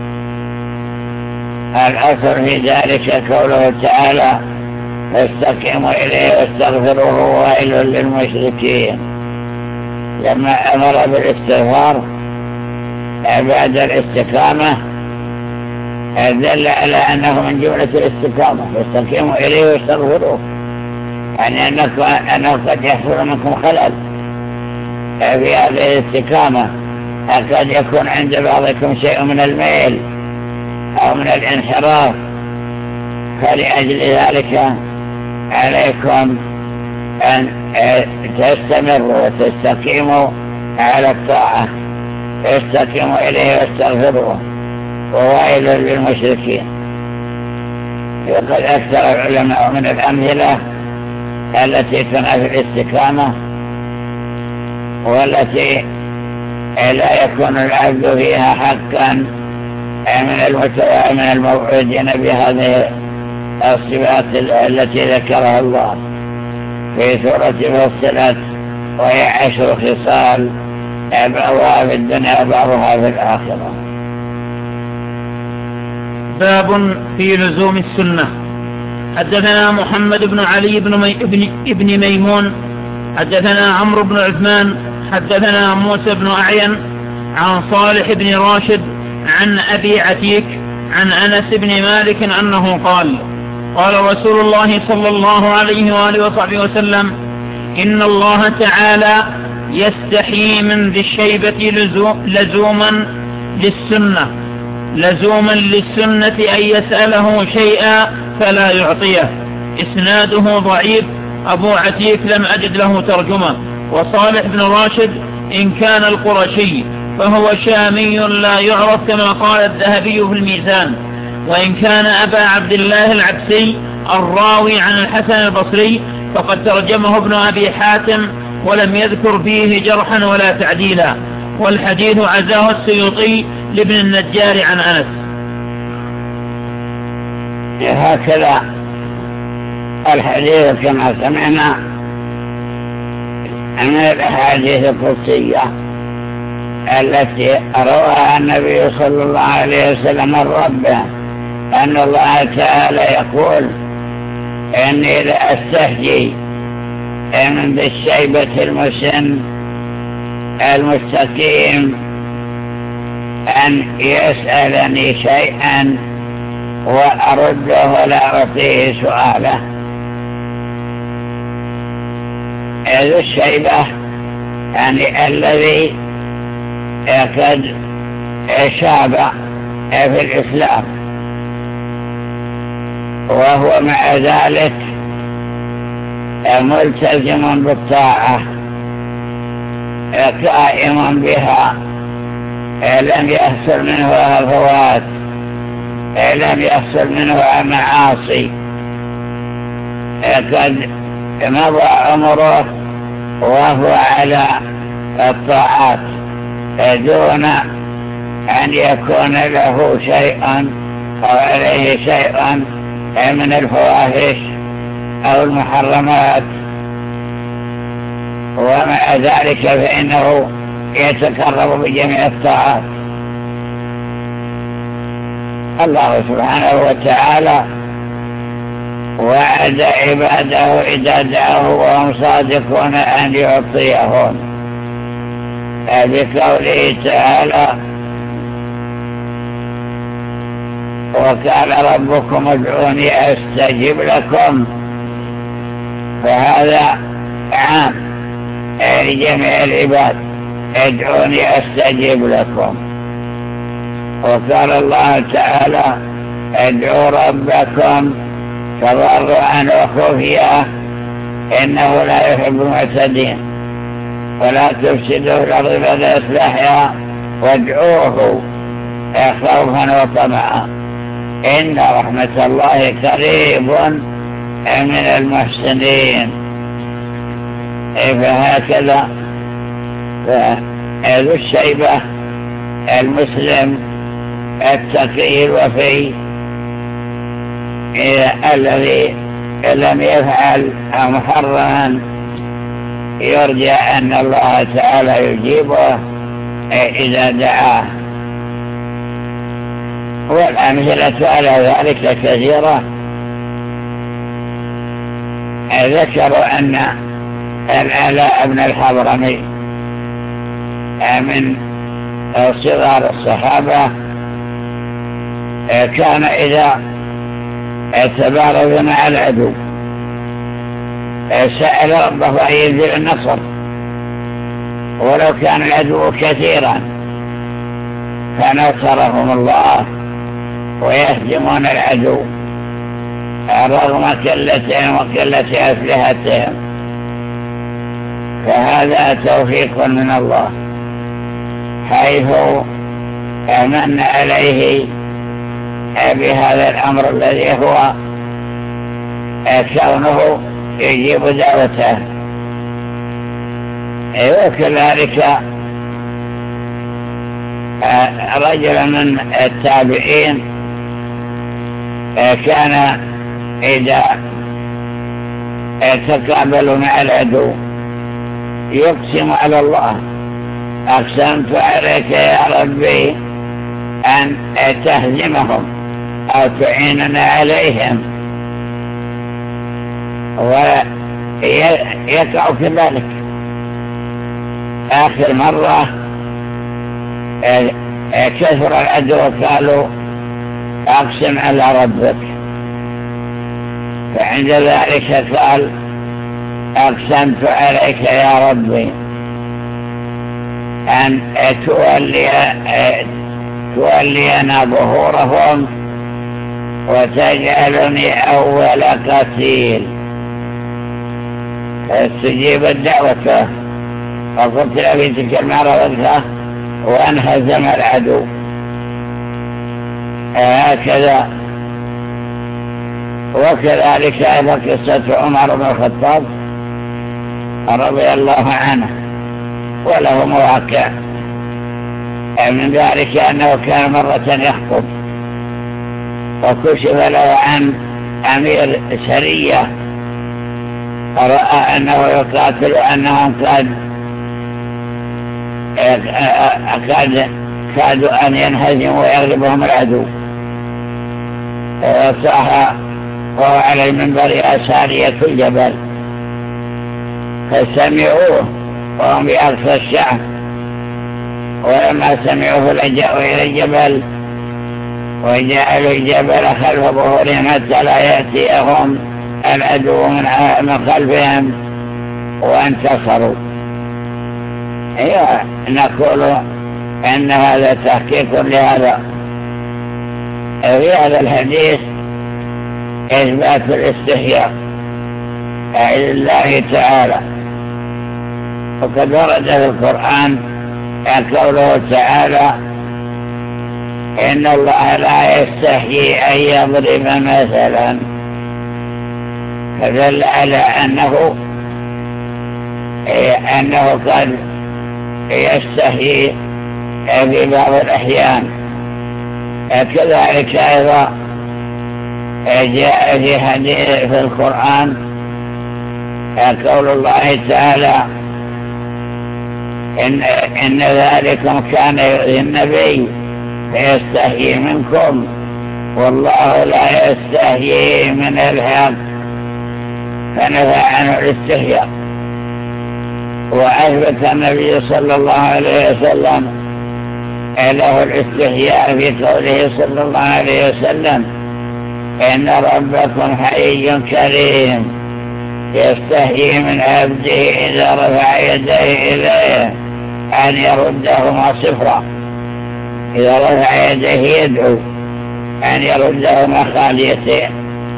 الأصل في ذلك قوله تعالى فاستقيموا إليه واستغفروه ويل للمشركين، لما أمر بالاستغفار بعد الاستقامة دل على أنه من جملة الاستقامة، فاستقيموا إليه واستغفروه، يعني أنه قد يحصل منكم خلل في هذه الاستقامة، قد يكون عند بعضكم شيء من الميل أو من الانحراف، فلأجل ذلك عليكم أن تستمروا وتستقيموا على الطاعة، استقيموا إليه واستغفروه وويل للمشركين. وقد أكثر العلماء من الأمثلة التي تنافي الاستقامة والتي لا يكون العبد فيها حقا من الموعودين بهذه الصفات التي ذكرها الله في سورة فصلت، وهي عشر خصال بعضها في الدنيا وبعضها في الآخرة. باب في لزوم السنة. حدثنا محمد بن علي بن, مي... بن... ابن ميمون حدثنا عمرو بن عثمان حدثنا موسى بن أعين عن صالح بن راشد عن أبي عتيك عن أنس بن مالك أنه قال قال رسول الله صلى الله عليه وآله وصحبه وسلم إن الله تعالى يستحي من ذي الشيبة لزوما للسنة لزوما للسنة أن يسأله شيئا فلا يعطيه. إسناده ضعيف، أبو عتيك لم أجد له ترجمة، وصالح بن راشد إن كان القرشي فهو شامي لا يعرف كما قال الذهبي في الميزان، وإن كان أبا عبد الله العبسي الراوي عن الحسن البصري فقد ترجمه ابن أبي حاتم ولم يذكر فيه جرحا ولا تعديلا، والحديث عزاه السيوطي لابن النجار عن أنس. هكذا الحديث كما سمعنا من الأحاديث القدسية التي رواها النبي صلى الله عليه وسلم عن ربه أن الله تعالى يقول إني لأستحيي من ذي الشيبة المسن المستقيم أن يسألني شيئا وأرده ولا أعطيه سؤاله. ذو الشيبة يعني الذي قد شاب في الإسلام وهو مع ذلك ملتزم بالطاعة قائم بها، لم يحصل منه هفوات، لم يحصل منه معاصي، قد مضى عمره وهو على الطاعات دون أن يكون له شيء أو عليه شيء من الفواحش أو المحرمات، ومع ذلك فإنه يتقرب بجميع الطاعات. الله سبحانه وتعالى وعد عباده إذا دعوه وهم صادقون أن يعطيهم، بقوله تعالى وقال ربكم ادعوني أستجب لكم، فهذا عام لجميع العباد ادعوني أستجيب لكم. وقال الله تعالى ادعوا ربكم تضرعا وخفيا إنه لا يحب المعتدين ولا تفسدوا الأرض بعد إصلاحها وادعوه خوفا وطمعا إن رحمة الله قريب من المحسنين. فهكذا ذو الشيبة المسلم التقي الوفي الذي لم يفعل محرما يرجى أن الله تعالى يجيبه إذا دعاه. والأمثلة على ذلك كثيرة. ذكروا أن العلاء بن الحضرمي من صغار الصحابة كان إذا تبارز مع العدو سأل ربه أن ينزل النصر ولو كان العدو كثيرا فنصرهم الله ويهزمون العدو رغم قلتهم وقلة أسلحتهم. فهذا توفيق من الله حيث أمن عليه بهذا الأمر الذي هو كونه يجيب دعوته. وكذلك رجل من التابعين كان إذا تقابل مع العدو يقسم على الله أقسمت عليك يا ربي أن تهزمهم أو تعيننا عليهم، ويقع كذلك. آخر مرة كثر العدو قالوا أقسم على ربك، فعند ذلك قال أقسمت عليك يا ربي أن تولي تولينا ظهورهم وتجعلني أول قتيل. فاستجيب الدعوة وقلت في تلك المرة وانهزم العدو. هكذا. وكذلك أيضا قصة عمر بن الخطاب رضي الله عنه وله مواقع. من ذلك أنه كان مرة يخطب وكشف له عن أمير سرية رأى أنه يقاتل أنهم قد أكاد كادوا أن ينهزموا ويغلبهم العدو. وصاح وهو على المنبر أسارية الجبل فسمعوه وهم بأقصى الشعب، ولما سمعوه لجأوا إلى الجبل وجعلوا الجبل خلف ظهورهم حتى لا يأتيهم العدو من خلفهم وانتصروا. أيوة، نقول أن هذا تحقيق لهذا. في هذا الحديث إثبات الاستحياء لله تعالى، وقد ورد في القرآن قوله تعالى إن الله لا يستحيي أن يضرب مثلا، فدل على أنه أنه قد يستحيي في بعض الأحيان. كذلك أيضا جاء في حديث في القرآن قول الله تعالى إن, إن ذلكم كان يؤذي النبي فيستحيي منكم والله لا يستحيي من الحق، فنفى عنه الاستحياء. وأثبت النبي صلى الله عليه وسلم له الاستحياء في قوله صلى الله عليه وسلم إن ربكم حي كريم يستحيي من عبده إذا رفع يديه إليه أن يردهما صفرا، إذا رفع يديه يدعو أن يردهما خاليتين،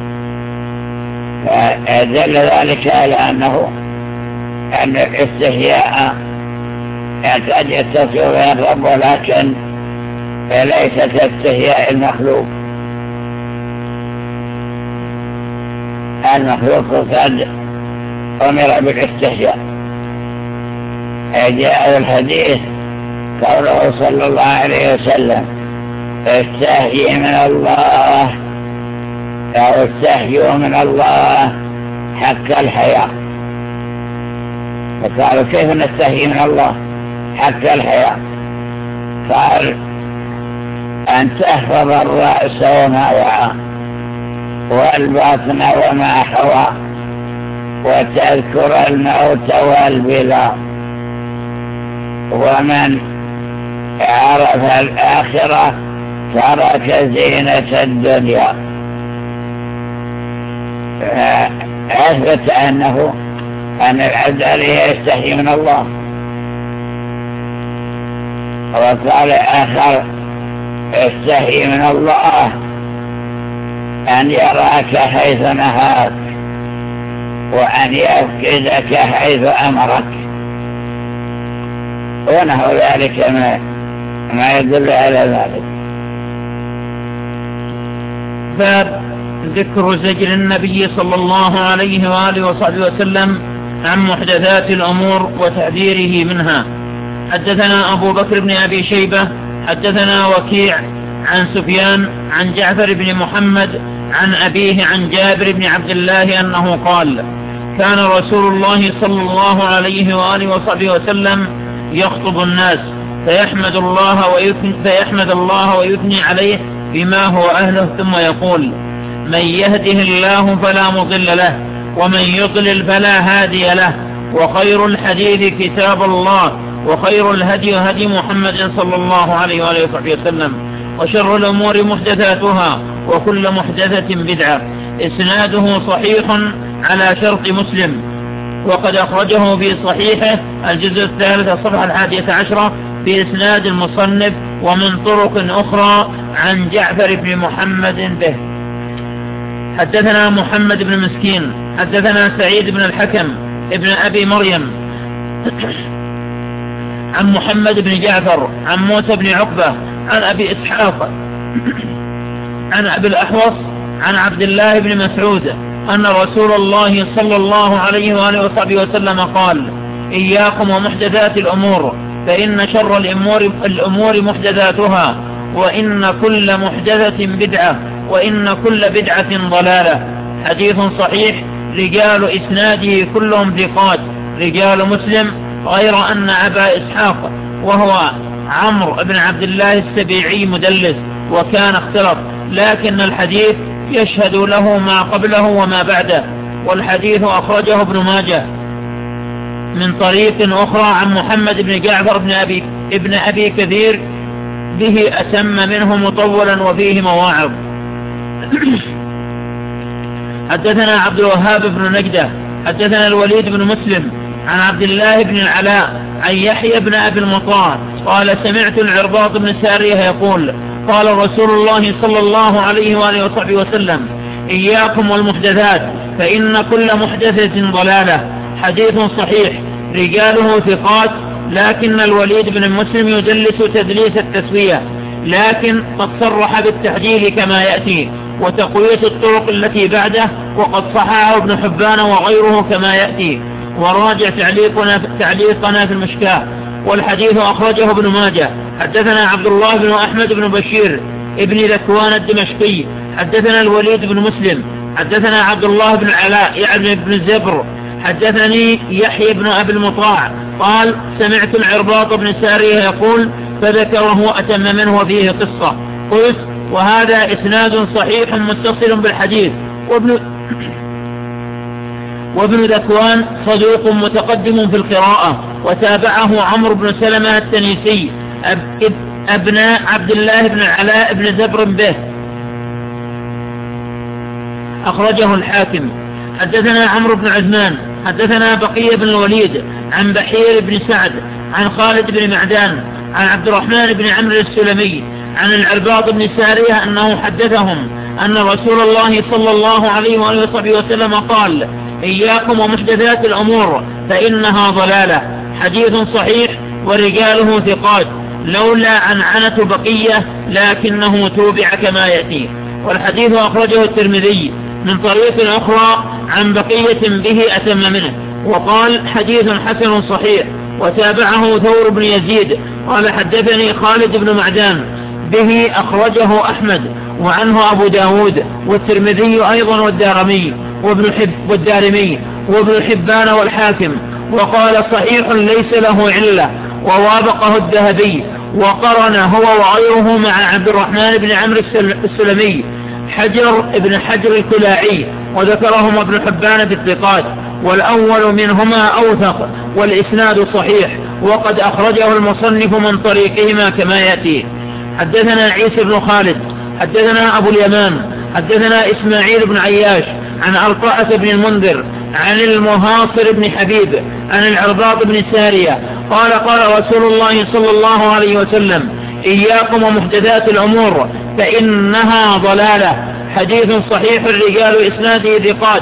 فدل ذلك على أنه أن الاستحياء قد يتصل به الرب، ولكن ليست استحياء المخلوق. المخلوق قد أمر بالاستحياء. جاء الحديث قوله صلى الله عليه وسلم: استحيي من الله أو استحيوا من الله حق الحياء. فقالوا: كيف نستحيي من الله حق الحياء؟ قال: أن تحفظ الرأس وما وعى والبطن وما حوى وتذكر الموت والبلاء، ومن عرف الآخرة ترك زينة الدنيا. أثبت أنه أن العبد عليه يستحي من الله. وقال آخر: استحي من الله أن يراك حيث نهاك وأن يفقدك حيث أمرك، ونحو ذلك ما, ما يدل على ذلك. باب ذكر زجر النبي صلى الله عليه وآله وصحبه وسلم عن محدثات الأمور وتحذيره منها. حدثنا أبو بكر بن أبي شيبة حدثنا وكيع عن سفيان عن جعفر بن محمد عن أبيه عن جابر بن عبد الله أنه قال: كان رسول الله صلى الله عليه وآله وصحبه وسلم يخطب الناس فيحمد الله ويثني, فيحمد الله ويثني عليه بما هو أهله، ثم يقول: من يهده الله فلا مضل له ومن يضلل فلا هادي له، وخير الحديث كتاب الله، وخير الهدي هدي محمد صلى الله عليه وآله وصحبه وسلم، وشر الأمور محدثاتها وكل محدثة بدعة. إسناده صحيح على شرط مسلم، وقد أخرجه في صحيحه الجزء الثالث الصفحة الحادية عشرة بإسناد المصنف ومن طرق أخرى عن جعفر بن محمد به. حدثنا محمد بن مسكين حدثنا سعيد بن الحكم ابن أبي مريم عن محمد بن جعفر عن موسى بن عقبة عن أبي إسحاق عن أبي الأحوص عن عبد الله بن مسعود أن رسول الله صلى الله عليه وآله وصحبه وسلم قال: إياكم ومحدثات الأمور فإن شر الأمور, الأمور محدثاتها، وإن كل محدثة بدعة، وإن كل بدعة ضلالة. حديث صحيح رجال إسناده كلهم ثقات رجال مسلم، غير أن أبا إسحاق وهو عمرو بن عبد الله السبيعي مدلس وكان اختلط، لكن الحديث يشهد له ما قبله وما بعده. والحديث أخرجه ابن ماجه من طريق أخرى عن محمد بن جعفر بن أبي, ابن أبي كثير به أتم منه مطولا وفيه مواعظ. حدثنا عبد الوهاب بن نجدة حدثنا الوليد بن مسلم عن عبد الله بن العلاء عن يحيى بن أبي المطاع قال: سمعت العرباط بن سارية يقول: قال رسول الله صلى الله عليه وآله وصحبه وسلم: إياكم والمحدثات فإن كل محدثة ضلالة. حديث صحيح رجاله ثقات، لكن الوليد بن مسلم يدلس تدليس التسوية، لكن قد صرح بالتحديد كما يأتي وتقوية الطرق التي بعده، وقد صححه ابن حبان وغيره كما يأتي. وراجع تعليقنا تعليقنا في المشكاة. والحديث أخرجه ابن ماجه. حدثنا عبد الله بن أحمد بن بشير ابن ذكوان الدمشقي حدثنا الوليد بن مسلم حدثنا عبد الله بن العلاء يعني بن الزبر حدثني يحيى بن أبي المطاع قال: سمعت العرباط بن سارية يقول، فذكره أتم منه وفيه قصة. قلت: وهذا إسناد صحيح متصل بالحديث. وابن وابن ذكوان صدوق متقدم في القراءة، وتابعه عمرو بن سلمة التنيسي ابناء عبد الله بن العلاء بن زبر به، أخرجه الحاكم. حدثنا عمرو بن عثمان حدثنا بقية بن الوليد عن بحير بن سعد عن خالد بن معدان عن عبد الرحمن بن عمرو السلمي عن العرباض بن سارية أنه حدثهم أن رسول الله صلى الله عليه وآله وسلم قال: إياكم ومحدثات الأمور فإنها ضلالة. حديث صحيح ورجاله ثقات، لولا عنعنة بقية لكنه توبع كما يأتي. والحديث أخرجه الترمذي من طريق أخرى عن بقية به أتم منه، وقال: حديث حسن صحيح. وتابعه ثور بن يزيد قال: حدثني خالد بن معدان به، أخرجه أحمد وعنه أبو داود والترمذي أيضا والدارمي وابن حب والدارمي وابن حبان والحاكم، وقال: صحيح ليس له علة. ووافقه الذهبي وقرن هو وغيره مع عبد الرحمن بن عمرو السلمي حجر ابن حجر الكلاعي، وذكرهما ابن حبان بالثقات، والأول منهما أوثق والإسناد صحيح، وقد أخرجه المصنف من طريقهما كما يأتي. حدثنا عيسى بن خالد حدثنا أبو اليمان حدثنا إسماعيل بن عياش عن أرقعة بن المنذر عن المهاصر بن حبيب عن العرباض بن سارية قال: قال رسول الله صلى الله عليه وسلم: إياكم ومحدثات الأمور فإنها ضلالة. حديث صحيح الرجال إسناده ثقات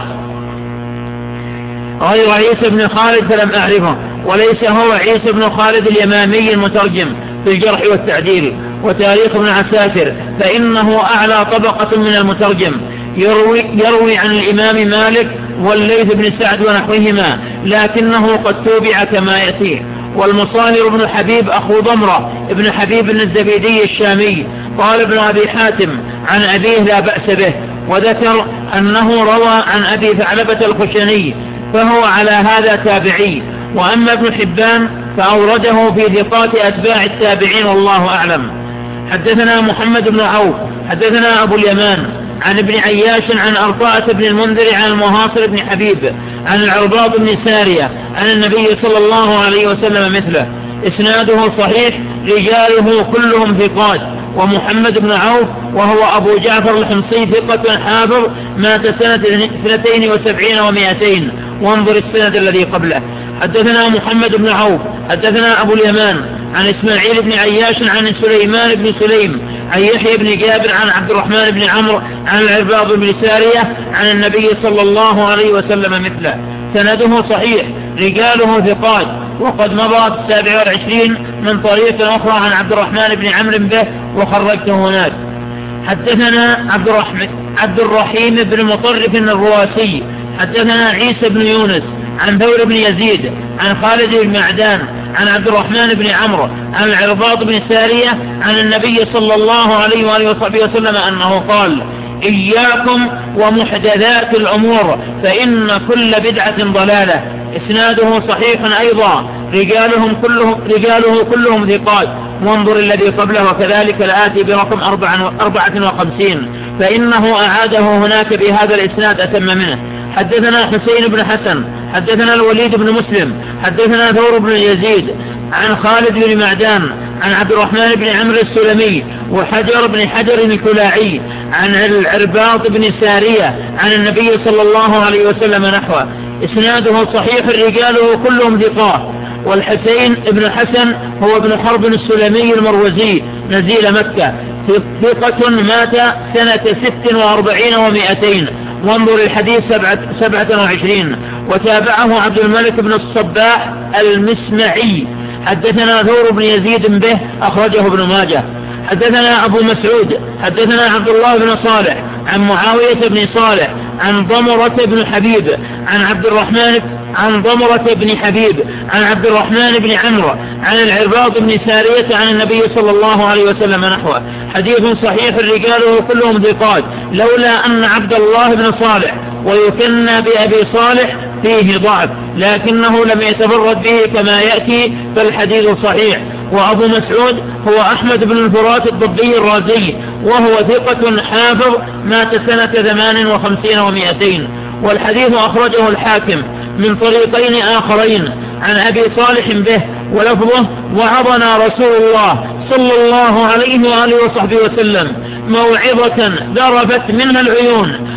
غير عيسى بن خالد فلم أعرفه، وليس هو عيسى بن خالد اليمامي المترجم في الجرح والتعديل وتاريخ ابن عساكر، فإنه أعلى طبقة من المترجم، يروي, يروي عن الإمام مالك والليث بن سعد ونحوهما، لكنه قد توبع كما يأتي. والمصانر بن حبيب أخو ضمرة ابن حبيب الزبيدي الشامي قال ابن أبي حاتم عن أبيه لا بأس به، وذكر أنه روى عن أبي ثعلبة الخشني، فهو على هذا تابعي. وأما ابن حبان فأورده في ثقات أتباع التابعين والله أعلم. حدثنا محمد بن عوف حدثنا أبو اليمان عن ابن عياش عن أرقاء بن المنذر عن المهاصر بن حبيب عن العرباض بن سارية عن النبي صلى الله عليه وسلم مثله، إسناده صحيح، رجاله كلهم ثقات. ومحمد بن عوف وهو أبو جعفر الحمصي ثقة حافظ، مات سنة اثنتين وسبعين ومائتين، وانظر السند الذي قبله. حدثنا محمد بن عوف حدثنا أبو اليمان عن إسماعيل بن عياش عن سليمان بن سليم عن يحيى بن جابر عن عبد الرحمن بن عمرو عن العرباض بن سارية عن النبي صلى الله عليه وسلم مثله، سنده صحيح، رجاله ثقات. وقد مضى السابع والعشرين من طريق أخرى عن عبد الرحمن بن عمرو به، وخرجته هناك. حدثنا عبد الرحمن عبد الرحيم بن مطرف الرواسي حدثنا عيسى بن يونس عن ثور بن يزيد عن خالد بن معدان عن عبد الرحمن بن عمرو عن العرباض بن سارية عن النبي صلى الله عليه وآله وصحبه وسلم أنه قال: إياكم ومحدثات الأمور فإن كل بدعة ضلالة. إسناده صحيح أيضا، رجالهم كلهم رجاله كلهم ثقات، وانظر الذي قبله، وكذلك الآتي برقم أربعة وخمسين، فإنه أعاده هناك بهذا الإسناد أتم منه. حدثنا حسين بن حسن حدثنا الوليد بن مسلم حدثنا ثور بن يزيد عن خالد بن معدان عن عبد الرحمن بن عمرو السلمي وحجر بن حجر الكلاعي عن العرباض بن سارية عن النبي صلى الله عليه وسلم نحوه، إسناده صحيح، رجاله كلهم ثقات. والحسين بن حسن هو ابن حرب السلمي المروزي نزيل مكة، ثقة، مات سنة ست وأربعين ومائتين، وانظر الحديث سبعة, سبعة وعشرين. وتابعه عبد الملك بن الصباح المسمعي. حدثنا ثور بن يزيد به، أخرجه ابن ماجه. حدثنا أبو مسعود حدثنا عبد الله بن صالح عن معاوية بن صالح عن ضمرة بن حبيب عن عبد الرحمن عن ضمرة بن حبيب عن عبد الرحمن بن عمرو عن العرباض بن سارية عن النبي صلى الله عليه وسلم نحوه، حديث صحيح، رجاله كلهم ثقات، لولا أن عبد الله بن صالح ويكنى بأبي صالح فيه ضعف، لكنه لم يتفرد به كما يأتي، فالحديث صحيح. وأبو مسعود هو أحمد بن الفرات الضبي الرازي، وهو ثقة حافظ، مات سنة ثمان وخمسين ومائتين، والحديث أخرجه الحاكم من طريقين آخرين عن أبي صالح به، ولفظه: وعظنا رسول الله صلى الله عليه وآله وصحبه وسلم موعظة ذرفت منها العيون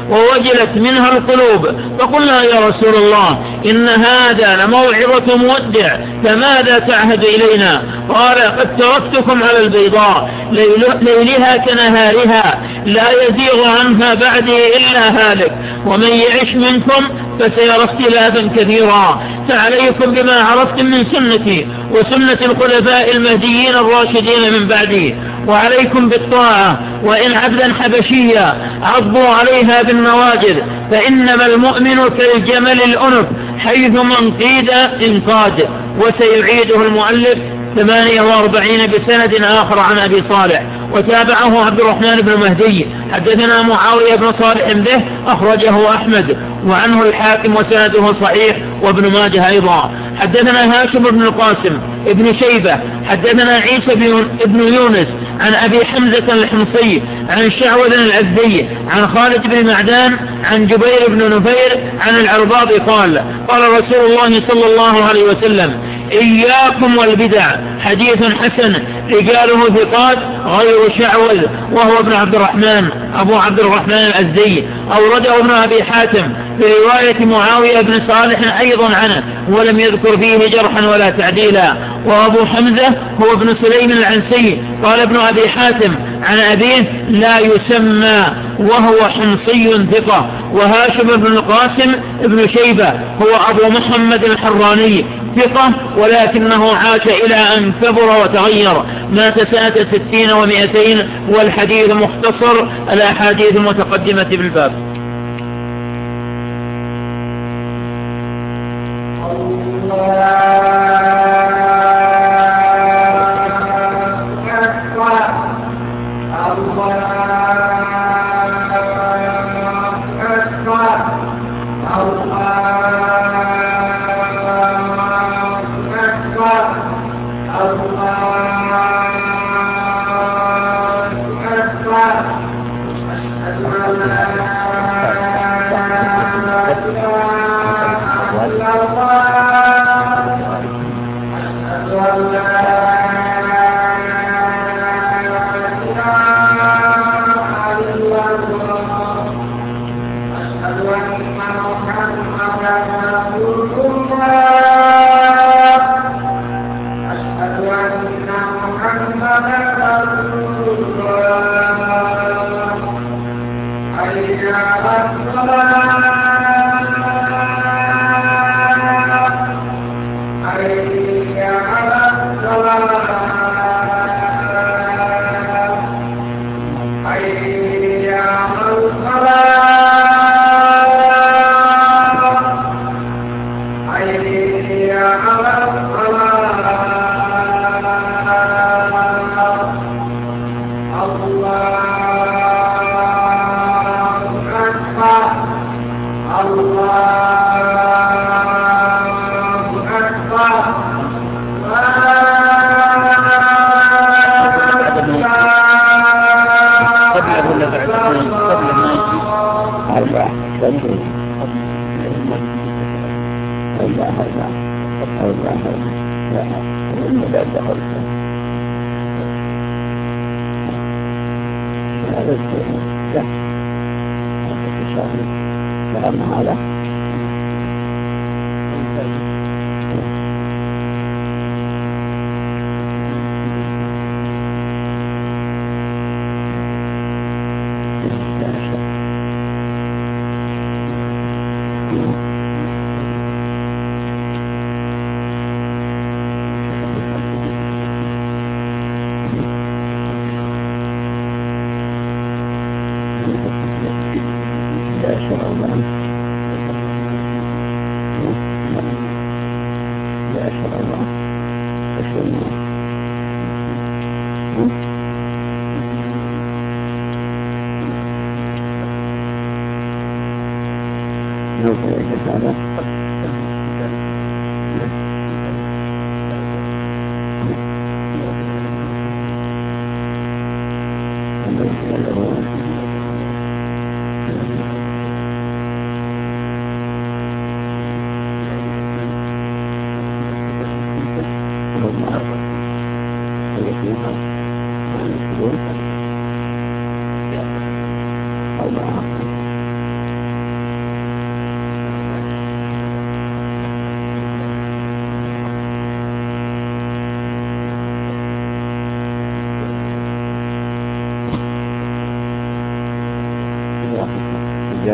ووجلت منها القلوب، فقلنا يا رسول الله إن هذا لموعظة مودع، فماذا تعهد إلينا؟ قال قد تركتكم على البيضاء ليلها كنهارها لا يزيغ عنها بعدي إلا هالك، ومن يعش منكم فسيرى اختلافا كثيرا، فعليكم بما عرفتم من سنتي وسنة الخلفاء المهديين الراشدين من بعدي، وعليكم بالطاعة، وإن عبدا حبشيا عضوا عليها بالنواجذ، فإنما المؤمن كالجمل الأنف حيث من قيد انقاد. وسيعيده المؤلف ثمانية وأربعين بسند آخر عن أبي صالح، وتابعه عبد الرحمن بن مهدي. حدثنا معاوية بن صالح به أخرجه أحمد وعنه الحاكم وسنده صحيح، وابن ماجه أيضا. حدثنا هاشم بن القاسم ابن شيبة حدثنا عيسى بن يونس عن أبي حمزة الحمصي عن شعوذ الأزدي عن خالد بن معدان عن جبير بن نفير عن العرباض قال قال رسول الله صلى الله عليه وسلم إياكم والبدع، حديث حسن رجاله ثقات غير شعوذ، وهو ابن عبد الرحمن أبو عبد الرحمن الأزدي، أورده ابن أبي حاتم في رواية معاوية بن صالح أيضا عنه، ولم يذكر فيه جرحا ولا تعديلا. وأبو حمزة هو ابن سليم العنسي، قال ابن أبي حاتم عن أبيه لا يسمى وهو حمصي ثقة. وهاشم بن القاسم ابن شيبة هو أبو محمد الحراني ثقة، ولكنه عاش إلى أن كبر وتغير، مات سنة ستين ومئتين، والحديث مختصر الأحاديث المتقدمة بالباب.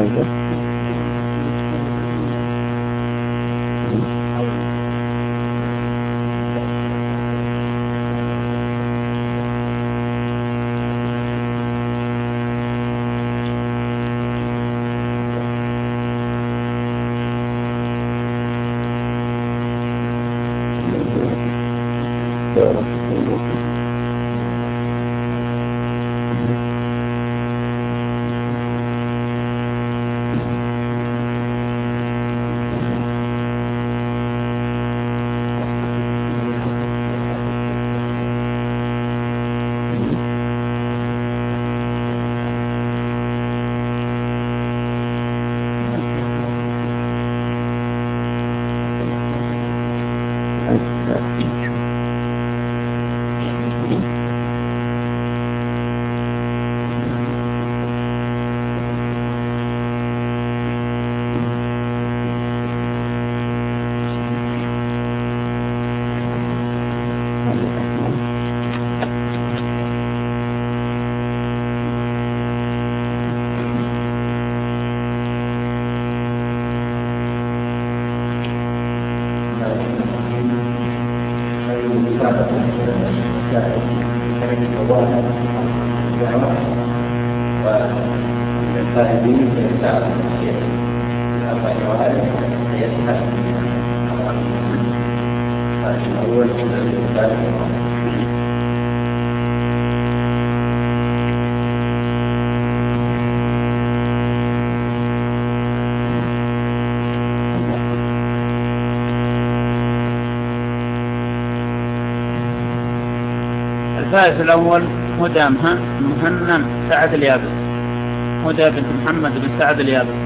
الفائز الأول هدى مهنم سعد اليابس، هدى بنت محمد بن سعد اليابس،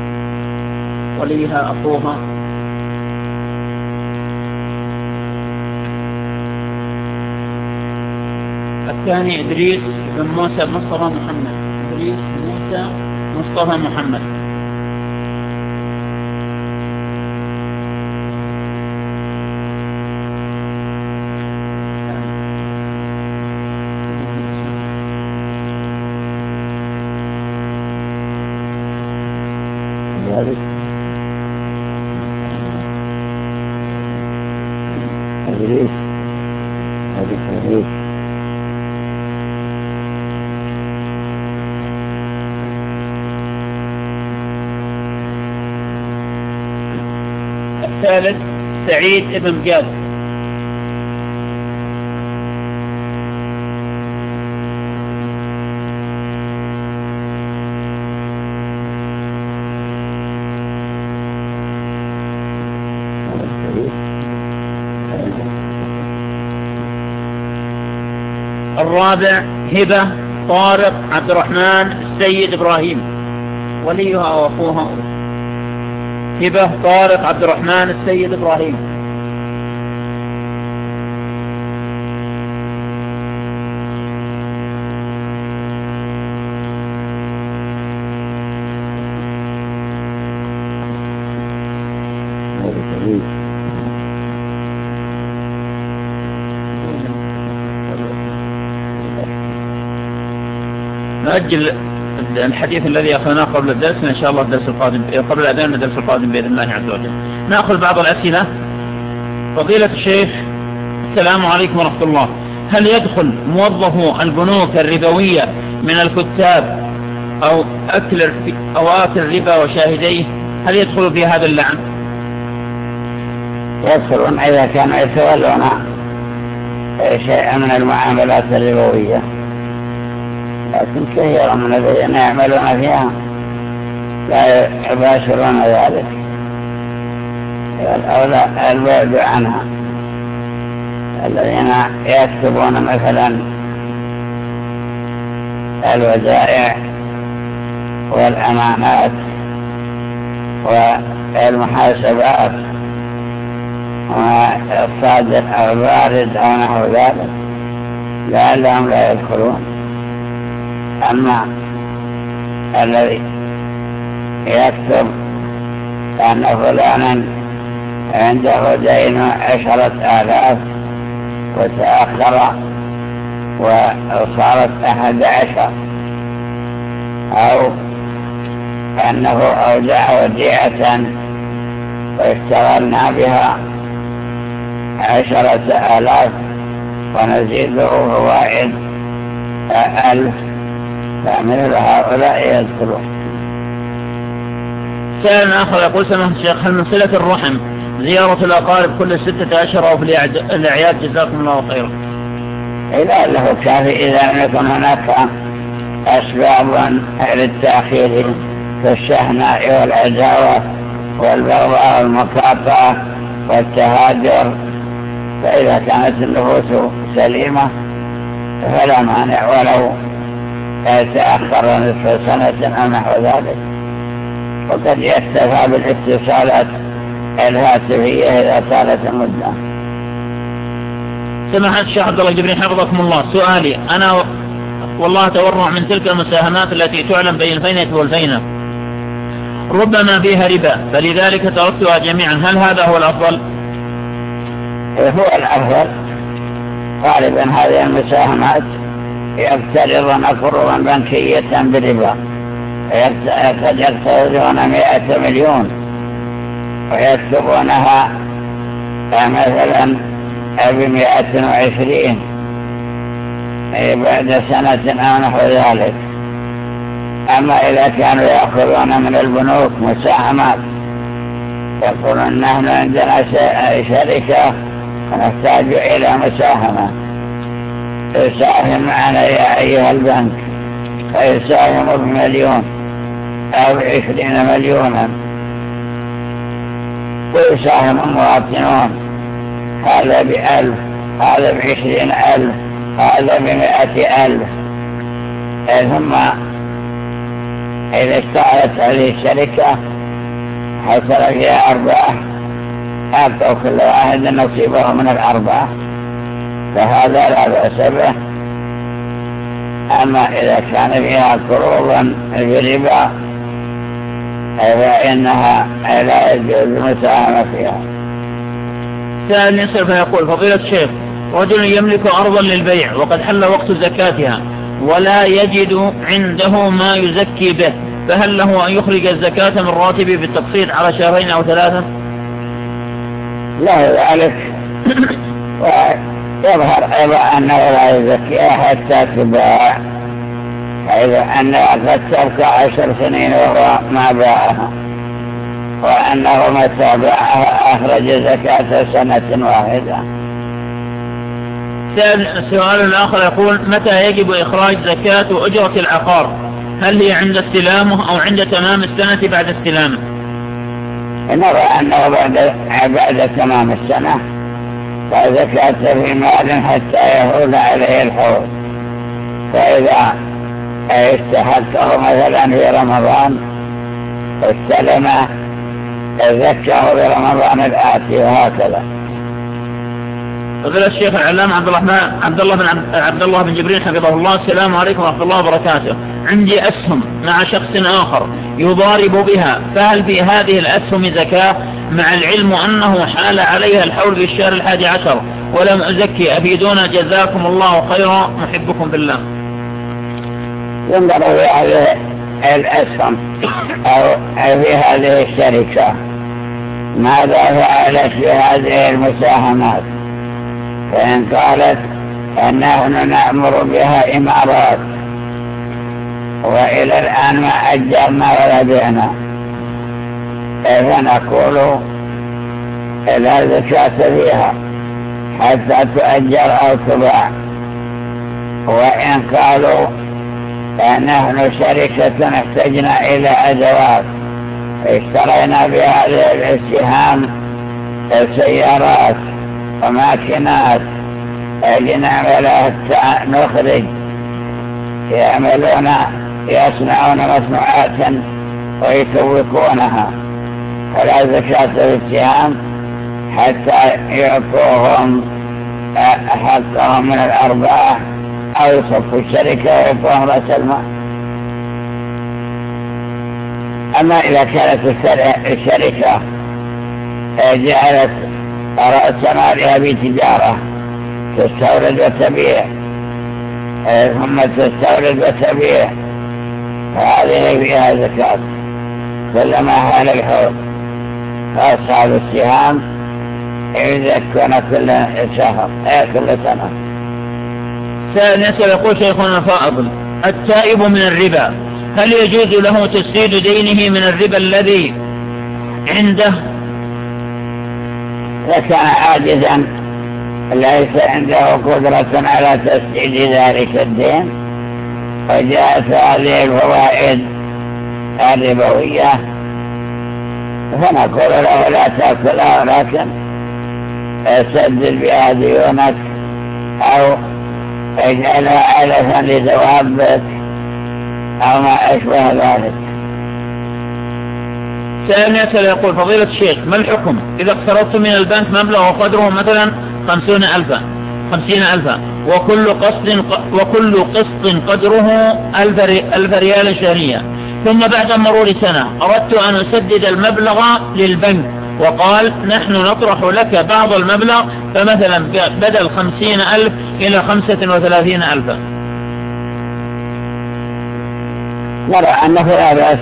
وليها أخوها الثاني إدريس بن موسى مصطفى محمد، إدريس موسى مصطفى محمد. إدريس إدريس الثالث سعيد بن مجاد، الرابع هبة طارق عبد الرحمن السيد إبراهيم، وليها وأخوها هبة طارق عبد الرحمن السيد إبراهيم. نأجل الحديث الذي أخذناه قبل الدرس إن شاء الله الدرس القادم، قبل الأذان الدرس القادم بإذن الله عز وجل. نأخذ بعض الأسئلة. فضيلة الشيخ السلام عليكم ورحمة الله، هل يدخل موظفو البنوك الربوية من الكتاب أو أكل أو آكل الربا وشاهديه، هل يدخل في هذا اللعن؟ يدخلون إذا كانوا يتولون شيئا من المعاملات الربوية، لكن كثيرا من الذين يعملون فيها لا يباشرون ذلك، الأولى البعد عنها. الذين يكتبون مثلا الودائع والأمانات والمحاسبات والصادق أو الوارد أو نحو ذلك لعلهم لا يدخلون. أما الذي يكتب أن فلانا عنده دين عشرة آلاف وتأخر وصارت أحد عشر، أو أنه أودع وديعة واشتغلنا بها عشرة آلاف ونزيده فوائد ألف، فمثل هؤلاء يدخلون. سائل آخر يقول سماحة الشيخ، هل من صلة الرحم زيارة الأقارب كل ستة أشهر أو في الأعياد؟ جزاكم الله خيرا. إذا له كافي إذا لم يكن هناك أسباب للتأخير كالشحناء والعداوة والبغضاء والمقاطعة والتهاجر، فإذا كانت النفوس سليمة فلا مانع ولو يتأخر نصف سنة أو نحو ذلك. وقد يكتفى بالاتصالات الهاتفية إذا طالت المدة. سماحة الشيخ عبد الله الجبري حفظكم الله، سؤالي أنا والله تورع من تلك المساهمات التي تعلن بين الفينة والفينة ربما فيها ربا، فلذلك تركتها جميعا، هل هذا هو الأفضل؟ هو الأفضل. غالبا هذه المساهمات يقترضون قروضا بنكية بربا، قد يقترضون مئة مليون ويكتبونها مثلا بمئة وعشرين بعد سنة أو نحو ذلك. أما إذا كانوا يأخذون من البنوك مساهمات يقولون نحن عندنا شركة ونحتاج إلى مساهمة، يساهم معنا يا أيها البنك، فيساهم بمليون أو عشرين مليونا، ويساهم المواطنون هذا بألف، هذا بعشرين ألف، هذا بمئة ألف. ثم إذا اشتغلت هذه الشركة حصل فيها أربعة، أعطوا كل واحد نصيبه من الأربعة، فهذا لا بأس به. أما إذا كان فيها قروضا بربا فإنها لا يجوز المساهمة فيها. سائل يسأل فيقول فضيلة الشيخ، رجل يملك أرضا للبيع وقد حل وقت زكاتها ولا يجد عنده ما يزكي به، فهل له أن يخرج الزكاة من راتبه بالتقسيط على شهرين أو ثلاثة؟ لا ذلك، ويظهر أيضا أنه لا يزكيها حتى تباع، فإذا أنها قد تبقى عشر سنين وهو ما باعها، وأنه متى باعها أخرج زكاة سنة واحدة. السؤال الآخر يقول متى يجب إخراج زكاة أجرة العقار؟ هل هي عند استلامه أو عند تمام السنة بعد استلامه؟ نرى أنه بعد, بعد تمام السنة فزكاة في مال حتى يهول عليه الحول، فإذا استحقه مثلا في رمضان واستلمه زكاه برمضان الآتي، وهكذا. فضيلة الشيخ العلامة عبد الرحمن عبد الله بن عبد الله بن جبريل حفظه الله، السلام عليكم ورحمة الله وبركاته. عندي أسهم مع شخص آخر يضارب بها، فهل في هذه الأسهم زكاة مع العلم أنه حال عليها الحول في الشهر الحادي عشر ولم أزكي؟ أفيدونا جزاكم الله خيرا، محبكم بالله. ينظر في هذه الأسهم أو في هذه الشركة ماذا فعلت في هذه المساهمات، فإن قالت أنه نأمر بها إمارات وإلى الآن ما أجرنا ولا بعنا، فنقول لا زكاة فيها حتى تؤجر أو تباع. وإن قالوا نحن شركة احتجنا إلى أدوات اشترينا بهذه السهام السيارات وماكينات لنعملها نخرج، يعملون يصنعون مصنوعات ويسوقونها، فلا زكاة في السهام حتى يعطوهم حقهم من الأرباح أو يصفوا الشركة ويعطوهم رأس المال. أما إذا كانت الشركة جعلت رأس مالها بتجارة تستورد وتبيع ثم تستورد وتبيع، فهذه فيها زكاة. كلما هال الحول فأصحاب السهام يزكون كل شهر كل سنة. سائل يسأل يقول شيخنا الفاضل: التائب من الربا هل يجوز له تسديد دينه من الربا الذي عنده؟ لكان عاجزا ليس عنده قدرة على تسديد ذلك الدين وجاءت هذه الفوائد الربوية فنقول له لا تأكلها ولكن سدد بها ديونك أو اجعلها علفا لدوابك أو ما أشبه ذلك. سائل يسأل يقول: فضيلة الشيخ، ما الحكم إذا اقترضت من البنك مبلغ وقدره مثلا خمسين ألفا خمسين ألفا وكل قسط وكل قسط قدره ألف ريال شهريا، ثم بعد مرور سنة أردت أن أسدد المبلغ للبنك وقال نحن نطرح لك بعض المبلغ، فمثلا بدل خمسين ألف إلى خمسة وثلاثين ألفا. نرى أنه لا بأس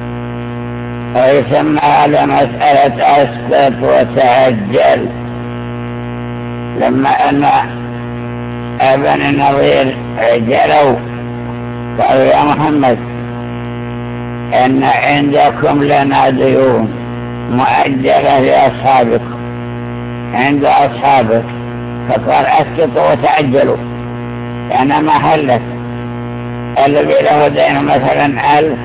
ويسمى على مسألة أسقط وتعجل، لما أن ابن النظير جلوا قالوا يا محمد إن عندكم لنا ديون مؤجلة لأصحابكم عند أصحابك، فقال أسقطوا وتعجلوا، يعني ما حلت الذي له دين مثلا ألف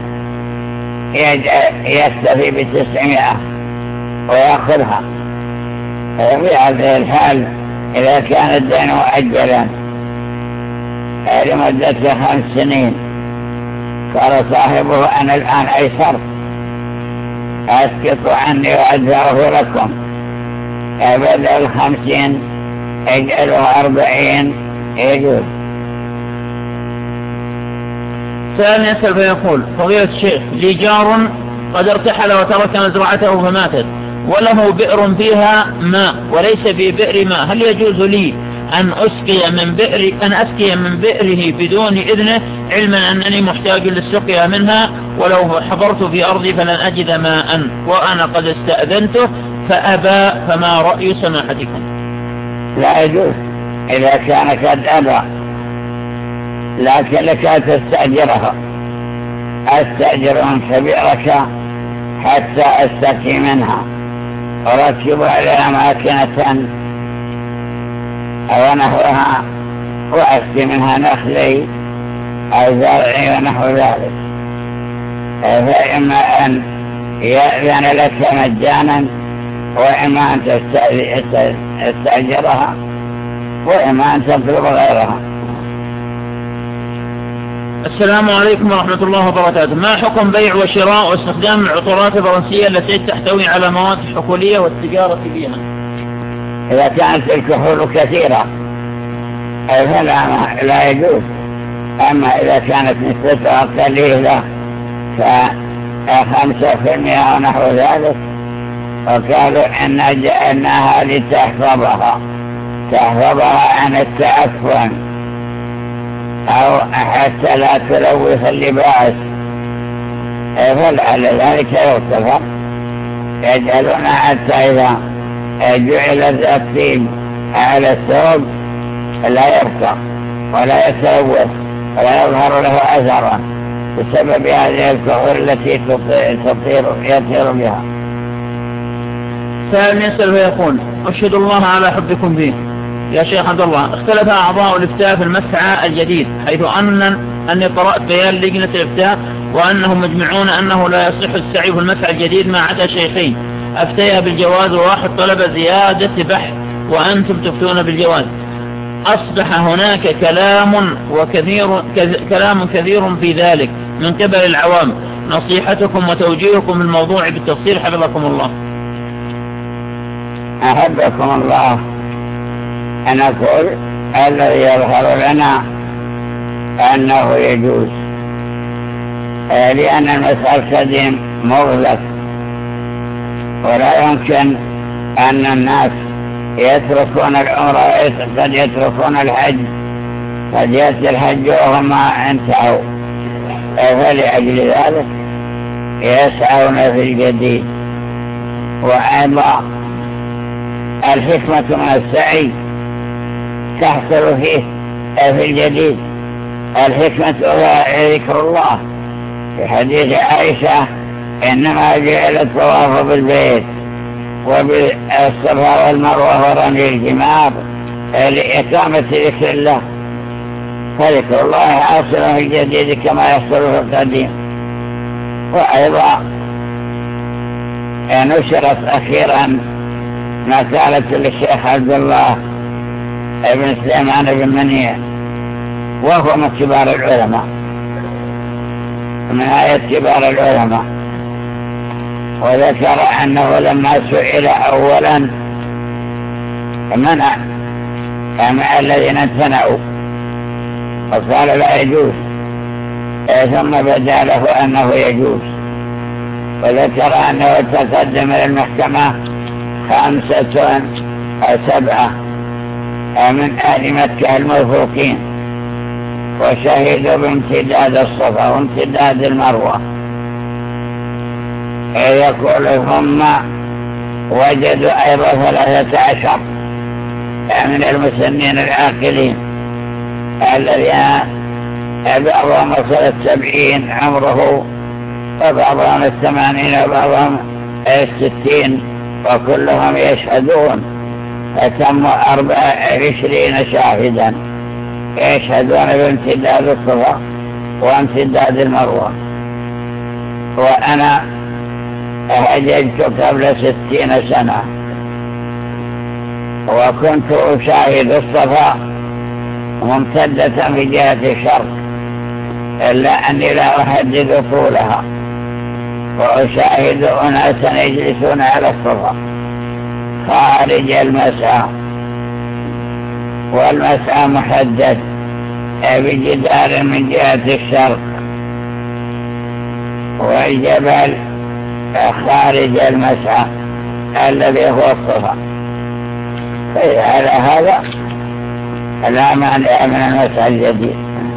يكتفي بتسعمائة ويأخذها. في هذه الحال إذا كان الدين مؤجلا لمدة خمس سنين قال صاحبه أنا الآن أيسر أسقطوا عني وأدفعه لكم، بدل خمسين اجعله أربعين يجوز. سائل يسأل فيقول: فضيلة الشيخ، لي جار قد ارتحل وترك مزرعته فماتت وله بئر فيها ماء وليس في بئر ماء، هل يجوز لي أن أسقي من بئر أن أسقي من بئره بدون إذنه، علما أنني محتاج للسقيا منها ولو حضرت في أرضي فلن أجد ماء وأنا قد استأذنته فأبى، فما رأي سماحتكم؟ لا يجوز إذا كان قد أبى، لكن لك تستأجرها. أستأجر منك بئرك حتى أستقي منها وركب عليها ماكنة أو نحوها وأسقي منها نخلي أو زرعي ونحو ذلك، فإما أن يأذن لك مجانا وإما أن تستأجرها وإما أن تطلب غيرها. السلام عليكم ورحمة الله وبركاته. ما حكم بيع وشراء واستخدام العطورات الفرنسية التي تحتوي على مواد حقولية والتجارة بها؟ إذا كانت الكحول كثيرة فلا لا يجوز، أما إذا كانت نسبتها قليلة فخمسة في المئة ونحو ذلك، وقالوا إن جعلناها لتحفظها تحفظها عن التعفن أو حتى لا تلوث اللباس، فلعل ذلك يغتفر. يجعلون حتى إذا جعل الطيب على الثوب لا يبقى ولا يتلوث ولا يظهر له أثرا بسبب هذه الكحول التي تطير يطير بها. سائل يسأل ويقول: أشهد الله على حبكم به يا شيخ عبد الله، اختلف أعضاء الإفتاء في المسعى الجديد، حيث أن أني قرأت بيان لجنة الإفتاء وأنهم مجمعون أنه لا يصح السعي في المسعى الجديد ما عدا شيخين أفتيها بالجواز وواحد طلب زيادة بحث وأنتم تفتون بالجواز. أصبح هناك كلام وكثير كلام كثير في ذلك من قبل العوام، نصيحتكم وتوجيهكم الموضوع بالتفصيل حفظكم الله. أحبكم الله، أنا أقول الذي يظهر لنا أنه يجوز، لأن المسعى القديم مغلق ولا يمكن أن الناس يتركون العمرة قد يتركون الحج، قد يأتي الحج وهم انتهوا، فلأجل ذلك يسعون في الجديد. وأيضا الحكمة من السعي تحصل فيه في الجديد. الحكمة ذكر الله. في حديث عائشة إنما جعل الطواف بالبيت وبالصفا والمروة ورمي الجمار لإقامة ذكر الله، فذكر الله حاصل في الجديد كما يحصل في القديم. وأيضا نشرت أخيرا مقالة للشيخ عبد الله ابن سليمان بن منيع، وهو من كبار العلماء، من آية كبار العلماء. وذكر أنه لما سئل أولا منع مع الذين امتنعوا وقال لا يجوز، ثم بدا له أنه يجوز. وذكر أنه تقدم للمحكمة خمسة أو سبعة من أهل مكة الموثوقين وشهدوا بامتداد الصفا وامتداد المروة. يقول هم وجدوا أيضا ثلاثة عشر من المسنين العاقلين الذين بعضهم وصل السبعين عمره وبعضهم الثمانين وبعضهم الستين، وكلهم يشهدون، فتموا أربع عشرين شاهدا يشهدون بامتداد الصفا وامتداد المروة. وأنا هججت قبل ستين سنة وكنت أشاهد الصفا ممتدة في جهة الشرق، إلا أني لا أحدد طولها، وأشاهد أناسا يجلسون على الصفا خارج المسعى، والمسعى محدد بجدار من جهة الشرق، والجبل خارج المسعى الذي هو الصفا. على هذا لا مانع من المسعى الجديد.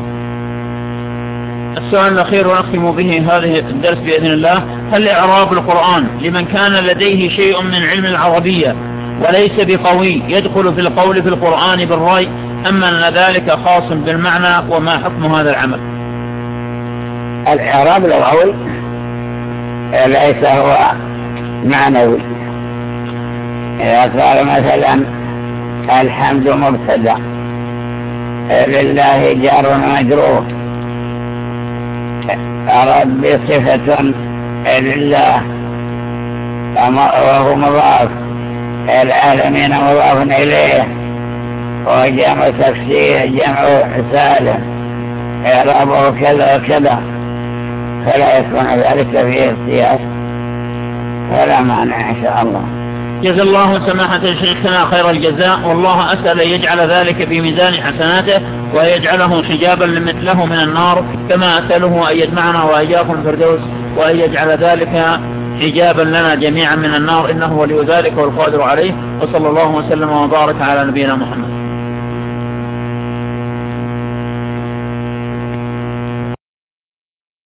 السؤال الأخير ونختم به هذه الدرس بإذن الله: هل إعراب القرآن لمن كان لديه شيء من علم العربية وليس بقوي يدخل في القول في القرآن بالرأي، أم أن ذلك خاص بالمعنى؟ وما حكم هذا العمل؟ الإعراب اللغوي ليس هو معنوي. إذا قال مثلا الحمد مبتدأ، لله جار مجرور، رب صفة لله وهو مضاف، العالمين مضاف إليه، وجمع تفسير جمع سالم، إعرابه كذا وكذا، فلا يكون ذلك فيه اختيار، فلا معنى إن شاء الله. جزا الله سماحة شيخنا خير الجزاء، والله أسأل أن يجعل ذلك في ميزان حسناته ويجعله حجابا لمثله من النار، كما أسأله أن يجمعنا وإياكم الفردوس، وأن يجعل ذلك حجابا لنا جميعا من النار، إنه ولي ذلك والقادر عليه. وصلى الله وسلم وبارك على نبينا محمد.